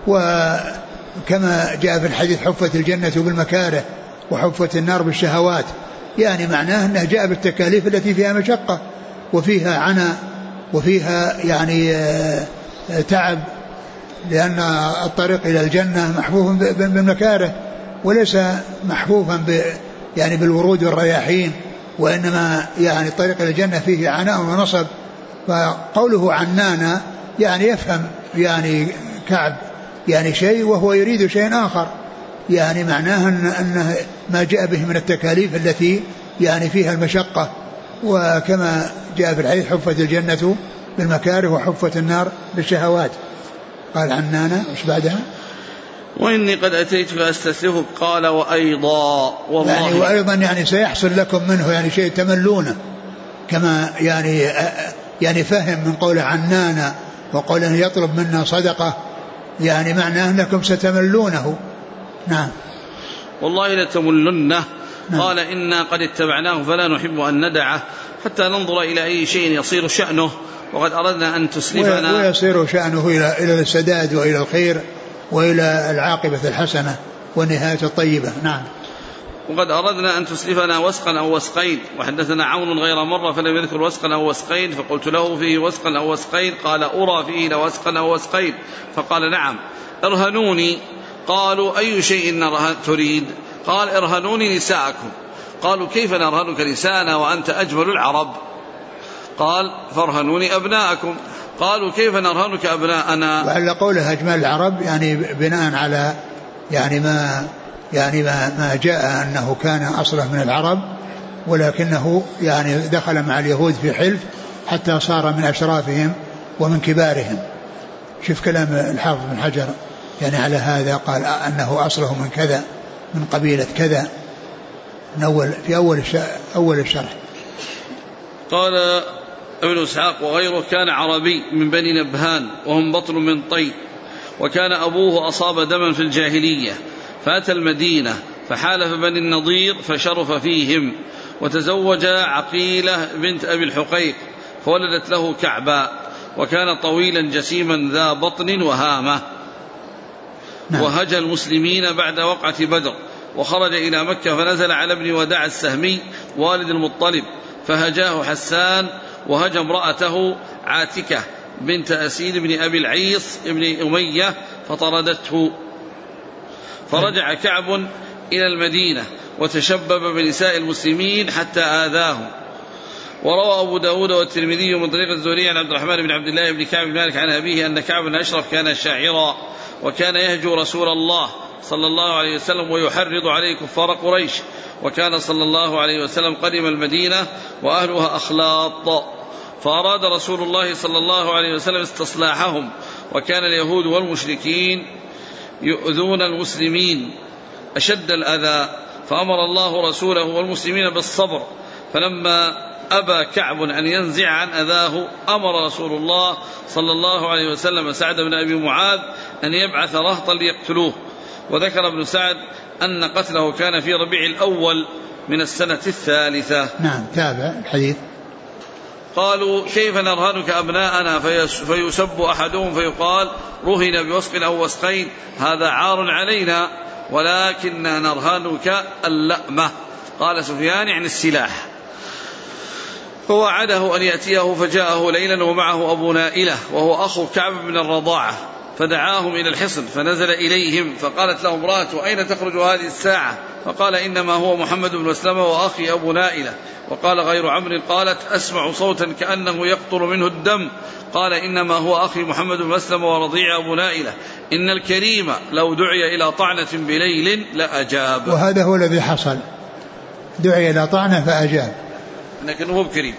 وكما جاء في الحديث حفت الجنة بالمكاره وحفت النار بالشهوات، يعني معناه أنه جاء بالتكاليف التي فيها مشقة وفيها عناء وفيها يعني تعب، لأن الطريق إلى الجنة محفوف بالمكاره وليس محفوفا يعني بالورود والرياحين، وإنما يعني الطريق إلى الجنة فيه عناء ونصب. فقوله عنانا يعني يفهم يعني كعب يعني شيء وهو يريد شيء آخر، يعني معناه أن ما جاء به من التكاليف التي يعني فيها المشقة، وكما جاء في الحديث حفت الجنة بالمكاره وحفت النار بالشهوات. قال عنانا وش بعدها؟ وإني قد أتيتك أستسلفك قال وأيضا والله يعني وأيضا يعني سيحصل لكم منه يعني شيء تملونه، كما يعني فهم من قول عنانا وقول أنه يطلب منا صدقة، يعني معناه أنكم ستملونه. نعم. والله لتملنه. نعم. قال إنا قد اتبعناه فلا نحب أن ندعه حتى ننظر إلى أي شيء يصير شأنه، وقد أردنا أن تسلفنا ويصير شأنه إلى السداد وإلى الخير وإلى العاقبة الحسنة والنهاية الطيبة. نعم. وقد أردنا أن تسلفنا وسقا أو وسقين، وحدثنا عون غير مرة فلم يذكر وسقا أو وسقين، فقلت له فيه وسقا أو وسقين؟ قال أرى فيه لوسقا أو وسقين. فقال نعم. ارهنوني. قالوا أي شيء تريد؟ قال ارهنوني نساءكم. قالوا كيف نرهنك نساءنا وأنت أجمل العرب؟ قال فارهنوني أبناءكم. قالوا كيف نرهنك أبناءنا؟ وعلى قوله أجمل العرب يعني بناء على يعني ما جاء أنه كان أصله من العرب، ولكنه يعني دخل مع اليهود في حلف حتى صار من أشرافهم ومن كبارهم. شوف كلام الحافظ بن حجر يعني على هذا، قال أنه أصله من كذا من قبيلة كذا في أول الشرح. قال ابن إسحاق وغيره كان عربي من بني نبهان وهم بطن من طي، وكان أبوه أصاب دما في الجاهلية فأتى المدينة فحالف بني النضير فشرف فيهم، وتزوج عقيلة بنت أبي الحقيق فولدت له كعبا، وكان طويلا جسيما ذا بطن وهامة. وهجى المسلمين بعد وقعة بدر، وخرج إلى مكة فنزل على ابن وداع السهمي والد المطلب فهجاه حسان، وهجى امرأته عاتكة بنت أسيد بن أبي العيص بن أمية فطردته، فرجع كعب إلى المدينة وتشبب بنساء المسلمين حتى آذاهم. وروى أبو داود والترمذي من طريق الزهري عن عبد الرحمن بن عبد الله بن كعب بن مالك عن أبيه أن كعب بن أشرف كان شاعرا وكان يهجو رسول الله صلى الله عليه وسلم ويحرض عليه كفار قريش، وكان صلى الله عليه وسلم قدم المدينة وأهلها أخلاط، فأراد رسول الله صلى الله عليه وسلم استصلاحهم، وكان اليهود والمشركين يؤذون المسلمين أشد الأذى، فأمر الله رسوله والمسلمين بالصبر، فلما أبى كعب أن ينزع عن أذاه أمر رسول الله صلى الله عليه وسلم سعد بن أبي معاذ أن يبعث رهطا ليقتلوه. وذكر ابن سعد أن قتله كان في ربيع الأول من السنة الثالثة. نعم. تابع الحديث. قالوا كيف نرهنك أبناءنا فيسب أحدهم فيقال رهن بوسق أو وسقين، هذا عار علينا، ولكن نرهنك اللأمة. قال سفيان عن السلاح. فوعده أن يأتيه فجاءه ليلا ومعه أبو نائلة وهو أخو كعب من الرضاعة، فدعاهم إلى الحصن فنزل إليهم، فقالت له امرأته أين تخرج هذه الساعة؟ فقال إنما هو محمد بن مسلمة وأخي أبو نائلة. وقال غير عمرو قالت أسمع صوتا كأنه يقطر منه الدم، قال إنما هو أخي محمد بن مسلمة ورضيع أبو نائلة، إن الكريم لو دعي إلى طعنة بليل لأجاب. وهذا هو الذي حصل، دعي إلى طعنة فأجاب، لكن مو بكريم.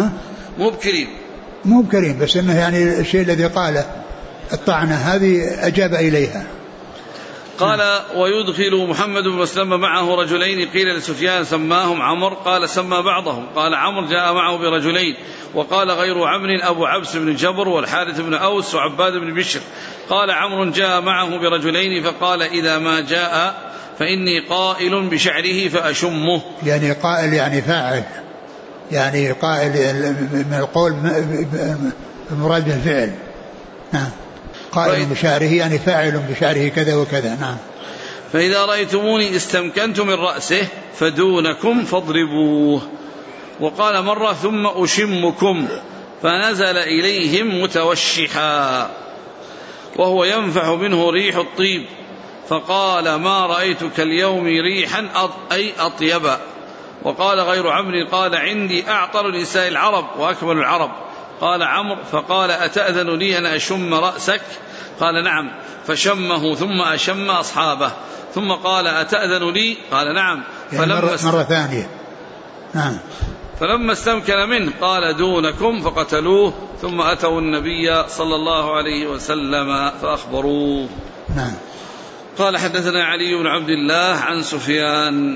مو بكريم بس إنه يعني الشيء الذي قاله الطعنة هذه أجاب إليها. قال ويدخل محمد بن مسلمة معه رجلين، قيل لسفيان سماهم عمرو، قال سمى بعضهم، قال عمرو جاء معه برجلين، وقال غير عمرو أبو عبس بن جبر والحارث بن أوس وعباد بن بشر. قال عمرو جاء معه برجلين، فقال إذا ما جاء فإني قائل بشعره فأشمه. يعني قائل يعني فاعل، يعني قائل من القول المراد بالفعل. نعم. قائل بشعره يعني فاعل بشعره كذا وكذا. نعم. فإذا رأيتموني استمكنت من رأسه فدونكم فاضربوه. وقال مرة ثم أشمكم، فنزل إليهم متوشحا وهو ينفح منه ريح الطيب، فقال ما رأيتك اليوم ريحا أي أطيبا. وقال غير عمرو قال عندي أعطر نساء العرب وأكمل العرب. قال عمرو فقال أتأذن لي أن أشم رأسك؟ قال نعم، فشمه ثم أشم أصحابه، ثم قال أتأذن لي؟ قال نعم، يعني مرة ثانية. نعم. فلما استمكن منه قال دونكم، فقتلوه، ثم أتوا النبي صلى الله عليه وسلم فأخبروه. نعم. قال حدثنا علي بن عبد الله عن سفيان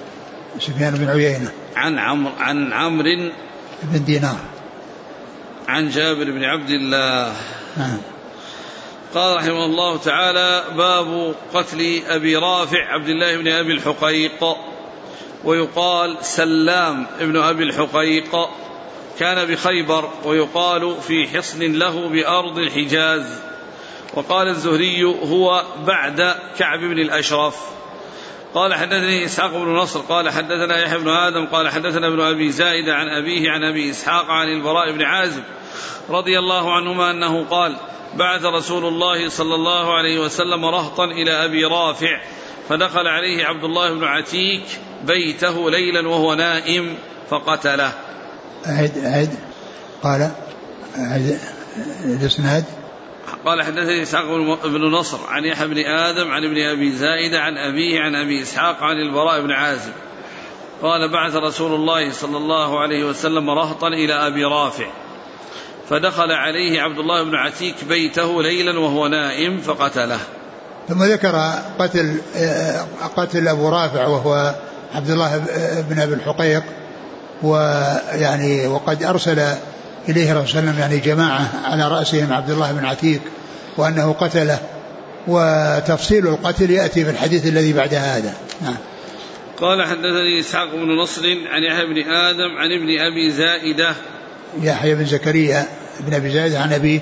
بن عيينة عن عمرو بن دينار عن جابر بن عبد الله. نعم. قال رحمه الله تعالى باب قتل أبي رافع عبد الله بن أبي الحقيق، ويقال سلام ابن أبي الحقيق، كان بخيبر، ويقال في حصن له بأرض الحجاز. وقال الزهري هو بعد كعب بن الأشرف. قال حدثني إسحاق بن نصر قال حدثنا يحيى بن آدم قال حدثنا ابن أبي زائدة عن أبيه عن أبي إسحاق عن البراء بن عازب رضي الله عنهما أنه قال بعث رسول الله صلى الله عليه وسلم رهطا إلى أبي رافع، فدخل عليه عبد الله بن عتيك بيته ليلا وهو نائم فقتله. قال الإسناد. قال حدثني إسحاق بن نصر عن يحيى بن آدم عن ابن أبي زائدة عن أبيه عن أبي إسحاق عن البراء بن عازب قال بعث رسول الله صلى الله عليه وسلم رهطا إلى أبي رافع، فدخل عليه عبد الله بن عتيك بيته ليلا وهو نائم فقتله. ثم ذكر قتل أبو رافع وهو عبد الله بن أبي الحقيق، ويعني وقد أرسل إليه الرسول صلى الله عليه وسلم يعني جماعة على رأسهم عبد الله بن عتيك وأنه قتله، وتفصيل القتل يأتي في الحديث الذي بعد هذا. نعم. قال حدثني إسحاق بن نصر عن يحيى بن آدم عن ابن أبي زائدة يحيى بن زكريا بن أبي زائدة عن أبيه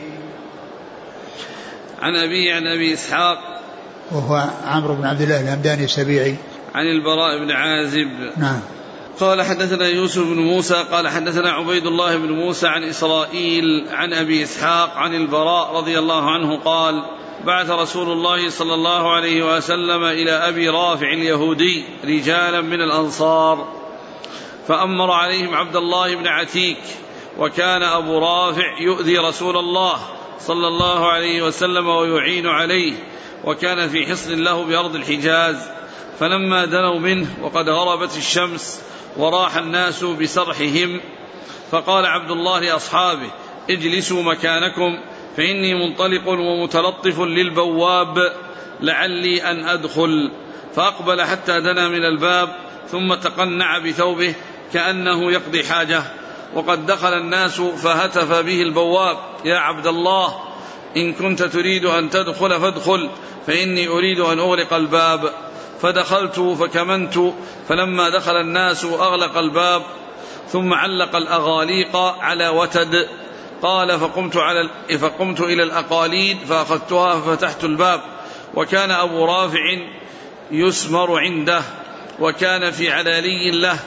عن أبي إسحاق وهو عمرو بن عبد الله الهمداني السبيعي عن البراء بن عازب. نعم. قال حدثنا يوسف بن موسى قال حدثنا عبيد الله بن موسى عن إسرائيل عن أبي إسحاق عن البراء رضي الله عنه قال بعث رسول الله صلى الله عليه وسلم إلى أبي رافع اليهودي رجالا من الأنصار فأمر عليهم عبد الله بن عتيك، وكان أبو رافع يؤذي رسول الله صلى الله عليه وسلم ويعين عليه، وكان في حصن له بأرض الحجاز. فلما دنوا منه وقد غربت الشمس وراح الناس بسرحهم، فقال عبد الله لأصحابه اجلسوا مكانكم فإني منطلق ومتلطف للبواب لعلي أن أدخل. فأقبل حتى دنا من الباب ثم تقنع بثوبه كأنه يقضي حاجة، وقد دخل الناس فهتف به البواب يا عبد الله إن كنت تريد أن تدخل فادخل فإني أريد أن أغلق الباب. فدخلت فكمنت، فلما دخل الناس أغلق الباب ثم علق الأغاليق على وتد. قال فقمت إلى الأقاليد فأخذتها ففتحت الباب، وكان أبو رافع يسمر عنده وكان في علالي له.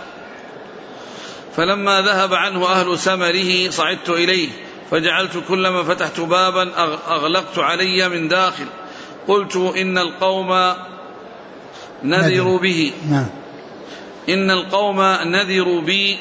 فلما ذهب عنه أهل سمره صعدت إليه، فجعلت كلما فتحت بابا أغلقت علي من داخل. قلت إن القوم نذروا به، إن القوم نذروا بي،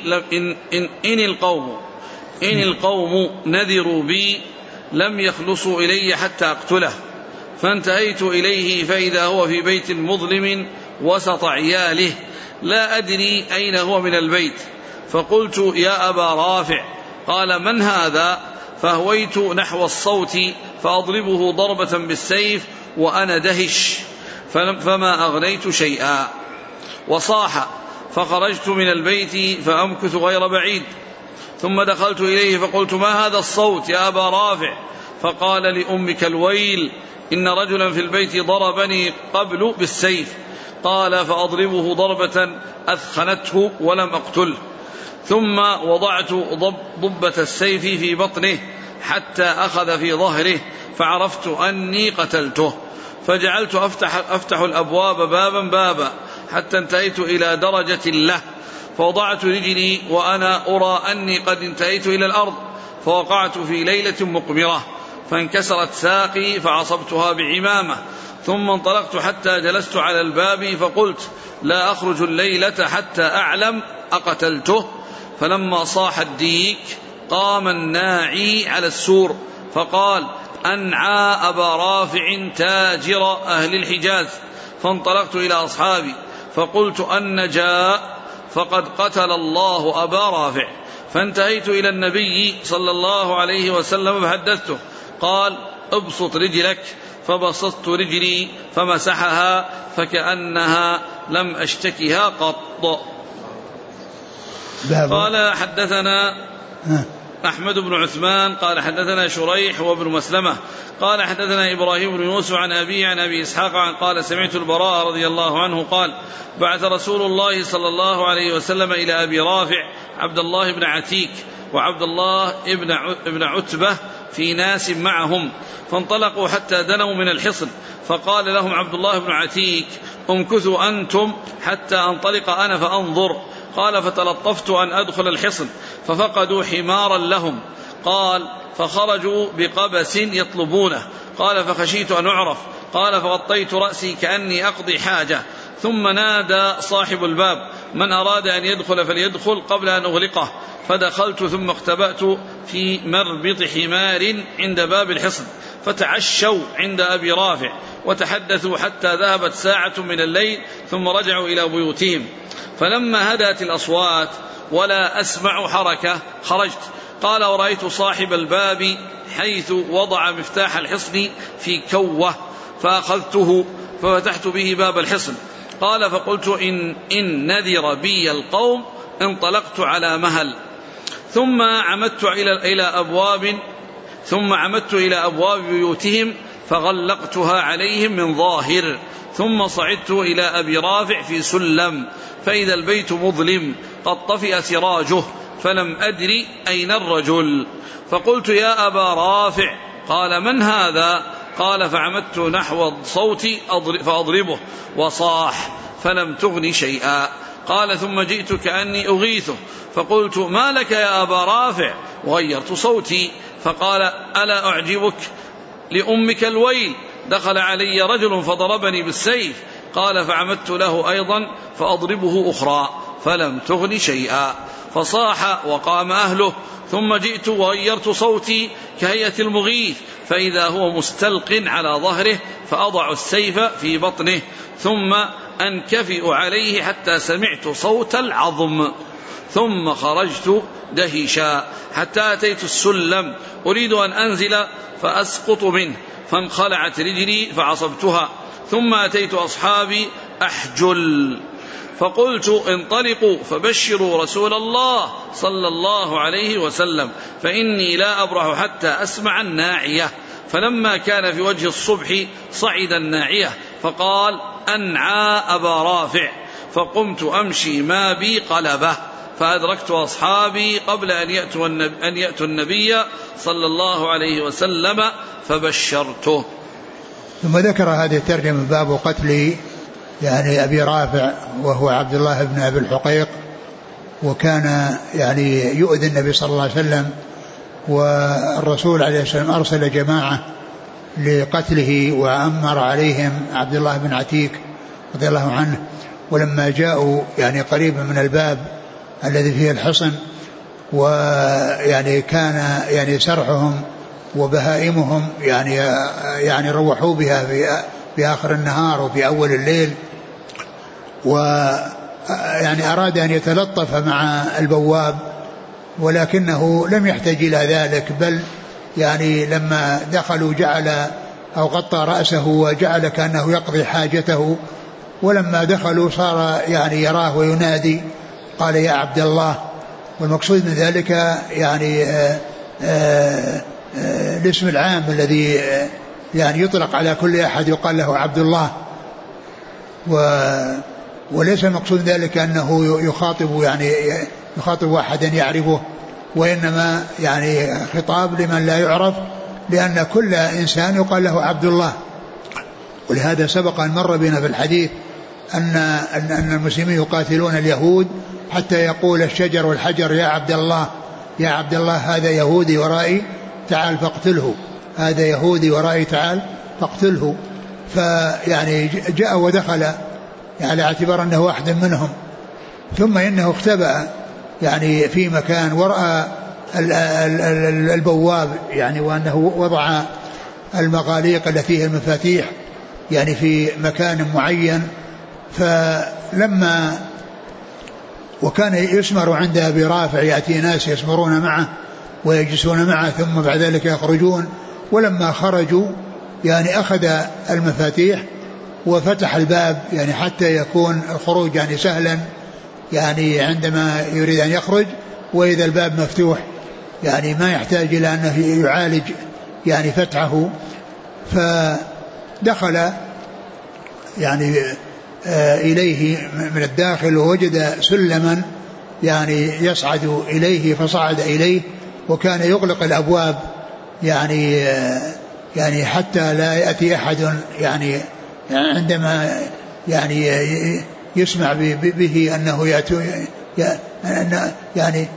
إن القوم نذروا بي لم يخلصوا إلي حتى أقتله. فانتهيت إليه فإذا هو في بيت مظلم وسط عياله لا أدري أين هو من البيت. فقلت يا أبا رافع. قال من هذا؟ فهويت نحو الصوت فأضربه ضربة بالسيف وأنا دهش، فما أغنيت شيئا. وصاح، فخرجت من البيت فأمكث غير بعيد، ثم دخلت إليه فقلت ما هذا الصوت يا أبا رافع؟ فقال لأمك الويل إن رجلا في البيت ضربني قبل بالسيف. قال فأضربه ضربة أثخنته ولم أقتله، ثم وضعت ضبة السيف في بطنه حتى أخذ في ظهره فعرفت أني قتلته. فجعلت أفتح الأبواب بابا بابا حتى انتهيت إلى درجة له، فوضعت رجلي وأنا أرى أني قد انتهيت إلى الأرض، فوقعت في ليلة مقمرة فانكسرت ساقي فعصبتها بعمامة، ثم انطلقت حتى جلست على الباب فقلت لا أخرج الليلة حتى أعلم أقتلته. فلما صاح الديك قام الناعي على السور فقال أنعى أبا رافع تاجر أهل الحجاز. فانطلقت إلى أصحابي فقلت أن جاء فقد قتل الله أبا رافع. فانتهيت إلى النبي صلى الله عليه وسلم فحدثته. قال ابسط رجلك، فبسطت رجلي فمسحها فكأنها لم أشتكها قط. قال حدثنا أحمد بن عثمان قال حدثنا شريح وابن مسلمة قال حدثنا إبراهيم بن يوسف عن أبي عن أبي إسحاق قال سمعت البراء رضي الله عنه قال بعث رسول الله صلى الله عليه وسلم إلى أبي رافع عبد الله بن عتيك وعبد الله بن عتبة في ناس معهم، فانطلقوا حتى دنوا من الحصن، فقال لهم عبد الله بن عتيك امكثوا أنتم حتى أنطلق أنا فأنظر. قال فتلطفت أن أدخل الحصن ففقدوا حمارا لهم. قال فخرجوا بقبس يطلبونه. قال فخشيت أن أعرف. قال فغطيت رأسي كأني أقضي حاجة، ثم نادى صاحب الباب من أراد أن يدخل فليدخل قبل أن أغلقه. فدخلت ثم اختبأت في مربط حمار عند باب الحصن، فتعشوا عند أبي رافع وتحدثوا حتى ذهبت ساعة من الليل، ثم رجعوا إلى بيوتهم. فلما هدأت الأصوات ولا أسمع حركة خرجت. قال ورأيت صاحب الباب حيث وضع مفتاح الحصن في كوة، فأخذته ففتحت به باب الحصن. قال فقلت إن نذر بي القوم انطلقت على مهل، ثم عمدت إلى أبواب بيوتهم فغلقتها عليهم من ظاهر، ثم صعدت إلى أبي رافع في سلم، فإذا البيت مظلم قد طفئ سراجه، فلم أدري أين الرجل. فقلت يا أبا رافع. قال من هذا؟ قال فعمدت نحو الصوت فأضربه، وصاح فلم تغن شيئا. قال ثم جئت كأني أغيثه فقلت ما لك يا أبا رافع وغيرت صوتي فقال ألا أعجبك لأمك الويل دخل علي رجل فضربني بالسيف قال فعمدت له أيضا فأضربه أخرى فلم تغن شيئا فصاح وقام أهله ثم جئت وغيرت صوتي كهيئة المغيث فإذا هو مستلق على ظهره فأضع السيف في بطنه ثم أنكفئ عليه حتى سمعت صوت العظم ثم خرجت دهشا حتى أتيت السلم أريد أن أنزل فأسقط منه فانخلعت رجلي فعصبتها ثم أتيت أصحابي أحجل فقلت انطلقوا فبشروا رسول الله صلى الله عليه وسلم فإني لا أبرح حتى أسمع الناعية فلما كان في وجه الصبح صعد الناعية فقال أنعى أبا رافع فقمت أمشي ما بي قلبه فأدركت أصحابي قبل أن يأتوا النبي صلى الله عليه وسلم فبشرته. ثم ذكر هذه الترجمة باب قتل يعني أبي رافع وهو عبد الله بن أبي الحقيق وكان يعني يؤذي النبي صلى الله عليه وسلم والرسول عليه السلام أرسل جماعة لقتله وأمر عليهم عبد الله بن عتيك رضي الله عنه ولما جاءوا يعني قريبا من الباب الذي فيه الحصن ويعني كان يعني سرحهم وبهائمهم يعني روحوا بها في آخر النهار وفي أول الليل ويعني أراد أن يتلطف مع البواب ولكنه لم يحتاج إلى ذلك بل يعني لما دخلوا جعل أو غطى رأسه وجعل كأنه يقضي حاجته ولما دخلوا صار يعني يراه وينادي قال يا عبد الله والمقصود من ذلك يعني الاسم العام الذي يعني يطلق على كل أحد يقال له عبد الله وليس المقصود ذلك أنه يخاطب أحدا يعرفه وإنما يعني خطاب لمن لا يعرف لأن كل إنسان يقال له عبد الله. ولهذا سبق أن مر بنا في الحديث أن المسلمين يقاتلون اليهود حتى يقول الشجر والحجر يا عبد الله يا عبد الله هذا يهودي ورائي تعال فاقتله هذا يهودي ورائي تعال فاقتله. فيعني جاء ودخل يعني اعتبار أنه واحد منهم ثم إنه اختبأ يعني في مكان ورأى البواب يعني وأنه وضع المغاليق التي فيها المفاتيح يعني في مكان معين فلما وكان يسمر عند أبي رافع يأتي ناس يسمرون معه ويجلسون معه ثم بعد ذلك يخرجون ولما خرجوا يعني أخذ المفاتيح وفتح الباب يعني حتى يكون الخروج يعني سهلا يعني عندما يريد أن يخرج وإذا الباب مفتوح يعني ما يحتاج إلى أنه يعالج يعني فتحه. فدخل يعني إليه من الداخل ووجد سلما يعني يصعد إليه فصعد إليه وكان يغلق الأبواب يعني حتى لا يأتي أحد يعني عندما يعني يسمع به أنه يعني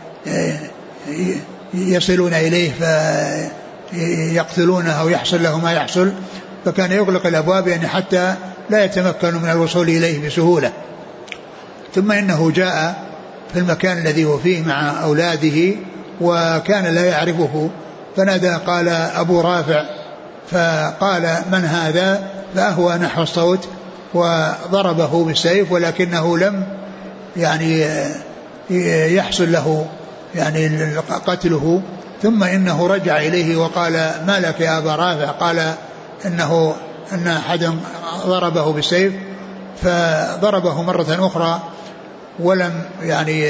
يصلون إليه فيقتلونه أو يحصل له ما يحصل فكان يغلق الأبواب يعني حتى لا يتمكنوا من الوصول إليه بسهولة. ثم إنه جاء في المكان الذي هو فيه مع أولاده وكان لا يعرفه فنادى قال أبو رافع فقال من هذا فأهوى نحو الصوت وضربه بالسيف ولكنه لم يعني يحصل له يعني قتله. ثم إنه رجع إليه وقال ما لك يا أبا رافع قال أن أحدا ضربه بالسيف فضربه مرة أخرى ولم يعني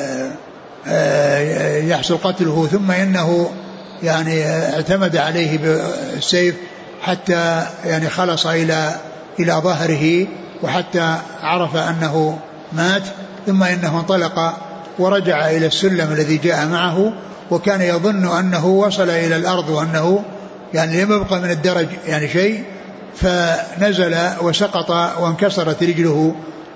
يحصل قتله. ثم إنه يعني اعتمد عليه بالسيف حتى يعني خلص إلى ظهره وحتى عرف أنه مات. ثم إنه انطلق ورجع إلى السلم الذي جاء معه وكان يظن أنه وصل إلى الأرض وأنه يعني لم يبقى من الدرج يعني شيء فنزل وسقط وانكسرت رجله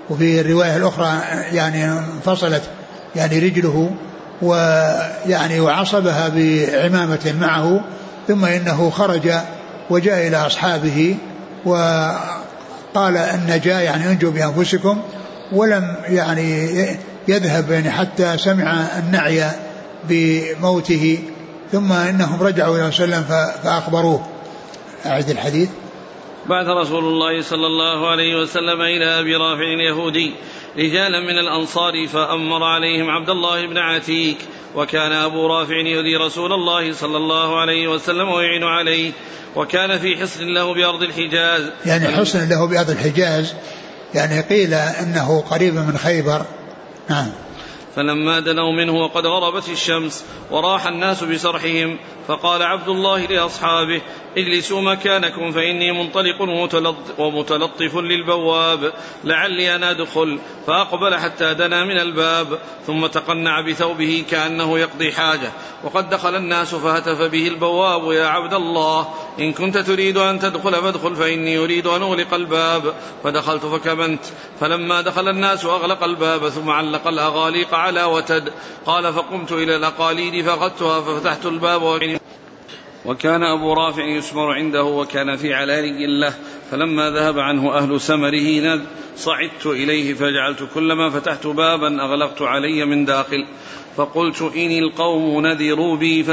وفي الرواية الأخرى يعني انفصلت يعني رجله ويعني وعصبها بعمامة معه، ثم إنه خرج وجاء إلى أصحابه وقال النجاة يعني انجوا بأنفسكم، ولم يعني يذهب يعني حتى سمع النعي بموته، ثم إنهم رجعوا إلى وسلم فأخبروه. أعد الحديث. بعث رسول الله صلى الله عليه وسلم إلى أبي رافع اليهودي رجالا من الأنصار فأمر عليهم عبد الله بن عتيك، وكان أبو رافع يؤذي رسول الله صلى الله عليه وسلم ويعين عليه، وكان في حصن له بأرض الحجاز. يعني حصن له بأرض الحجاز يعني قيل إنه قريب من خيبر. نعم. فلما دنوا منه وقد غربت الشمس وراح الناس بسرحهم، فقال عبد الله لأصحابه اجلسوا مكانكم فإني منطلق ومتلطف للبواب لعلي أن أدخل. فأقبل حتى دنا من الباب ثم تقنع بثوبه كأنه يقضي حاجة، وقد دخل الناس فهتف به البواب يا عبد الله إن كنت تريد أن تدخل فادخل فإني أريد أن أغلق الباب. فدخلت فكمنت، فلما دخل الناس أغلق الباب ثم علق الأغاليق على وتد. قال فقمت إلى الأقاليد فأخذتها ففتحت الباب وكان أبو رافع يسمر عنده وكان في علاني له. فلما ذهب عنه أهل سمره صعدت إليه فجعلت كلما فتحت بابا أغلقت علي من داخل، فقلت إن القوم نذروا بي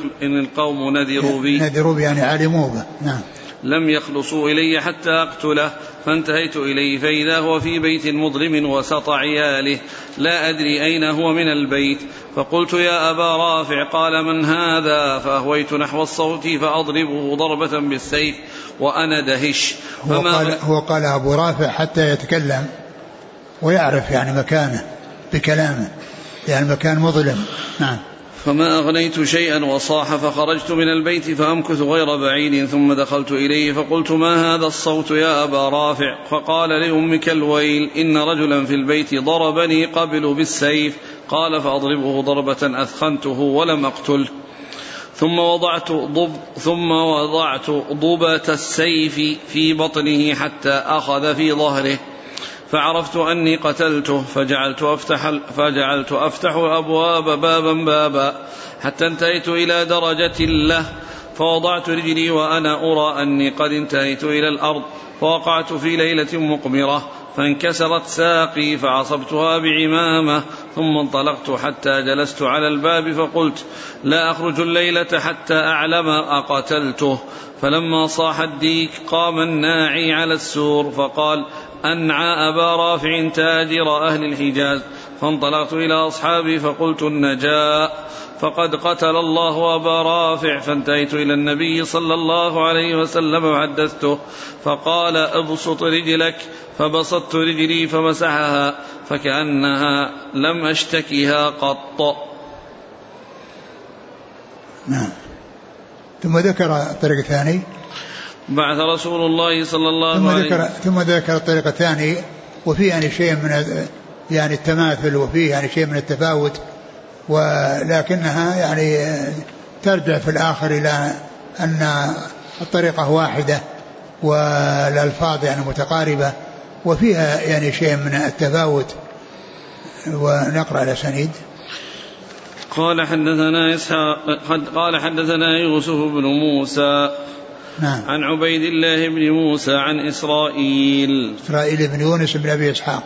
نذروا بي يعني علموا به. نعم. لم يخلصوا إلي حتى أقتله، فانتهيت إليه فإذا هو في بيت مظلم وسط عياله لا أدري أين هو من البيت. فقلت يا أبا رافع، قال من هذا؟ فأهويت نحو الصوت فأضربه ضربة بالسيف وأنا دهش. هو قال أبو رافع حتى يتكلم ويعرف يعني مكانه بكلامه، يعني مكان مظلم. نعم. فما أغنيت شيئا وصاح، فخرجت من البيت فأمكث غير بعيد ثم دخلت إليه فقلت ما هذا الصوت يا أبا رافع؟ فقال لأمك الويل إن رجلا في البيت ضربني قبل بالسيف. قال فأضربه ضربة أثخنته ولم أقتله. ثم وضعت ضبة السيف في بطنه حتى أخذ في ظهره، فعرفت أني قتلته، فجعلت أفتح أبواب بابا حتى انتهيت إلى درجة له، فوضعت رجلي وأنا أرى أني قد انتهيت إلى الأرض، فوقعت في ليلة مقمرة فانكسرت ساقي فعصبتها بعمامة، ثم انطلقت حتى جلست على الباب فقلت لا أخرج الليلة حتى أعلم أقتلته. فلما صاح الديك قام الناعي على السور فقال أنعى أبا رافع تاجر أهل الحجاز. فانطلقت إلى أصحابي فقلت النجاة، فقد قتل الله أبا رافع. فانتهيت إلى النبي صلى الله عليه وسلم وحدثته، فقال ابسط رجلك، فبسطت رجلي فمسحها فكأنها لم أشتكيها قط. نعم. ثم ذكر الطريق الثاني. بعث رسول الله صلى الله عليه وسلم ثم ذكر الطريق الثاني وفيه يعني شيء من يعني التماثل وفيه يعني شيء من التفاوت، ولكنها يعني ترجع في الآخر إلى أن الطريقة واحدة والألفاظ يعني متقاربة وفيها يعني شيء من التفاوت. ونقرأ الأسانيد. قال حدثنا يوسف بن موسى. نعم. عن عبيد الله بن موسى عن إسرائيل بن يونس بن أبي إسحاق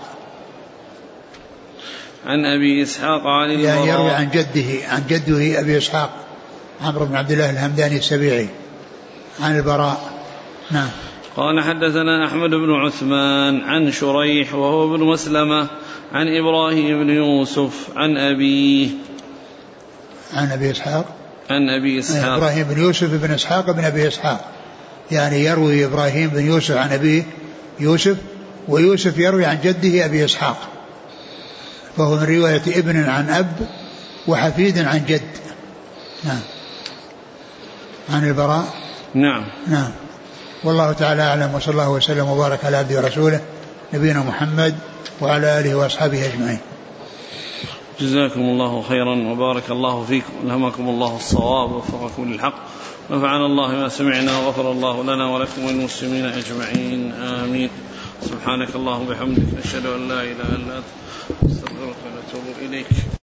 عن أبي إسحاق عن البراء يعني يروي عن جده أبي إسحاق عمرو بن عبد الله الهمداني السبيعي عن البراء. نعم. قال حدثنا أحمد بن عثمان عن شريح وهو بن مسلمة عن إبراهيم بن يوسف عن أبيه عن أبي إسحاق إبراهيم بن يوسف بن إسحاق بن أبي إسحاق، يعني يروي إبراهيم بن يوسف عن أبيه يوسف، ويوسف يروي عن جده أبي إسحاق، فهو من رواية ابن عن أب وحفيد عن جد. نعم. عن البراء. نعم. والله تعالى أعلم، وصلى الله وسلم وبارك على عبده ورسوله نبينا محمد وعلى آله وأصحابه أجمعين. جزاكم الله خيرا وبارك الله فيكم، ألهمكم الله الصواب ووفقكم للحق، ونفعنا الله ما سمعنا وغفر الله لنا ولكم وللمسلمين أجمعين، آمين. سبحانك اللهم وبحمدك نشهد أن لا إله إلا أنت نستغفرك ونتوب إليك.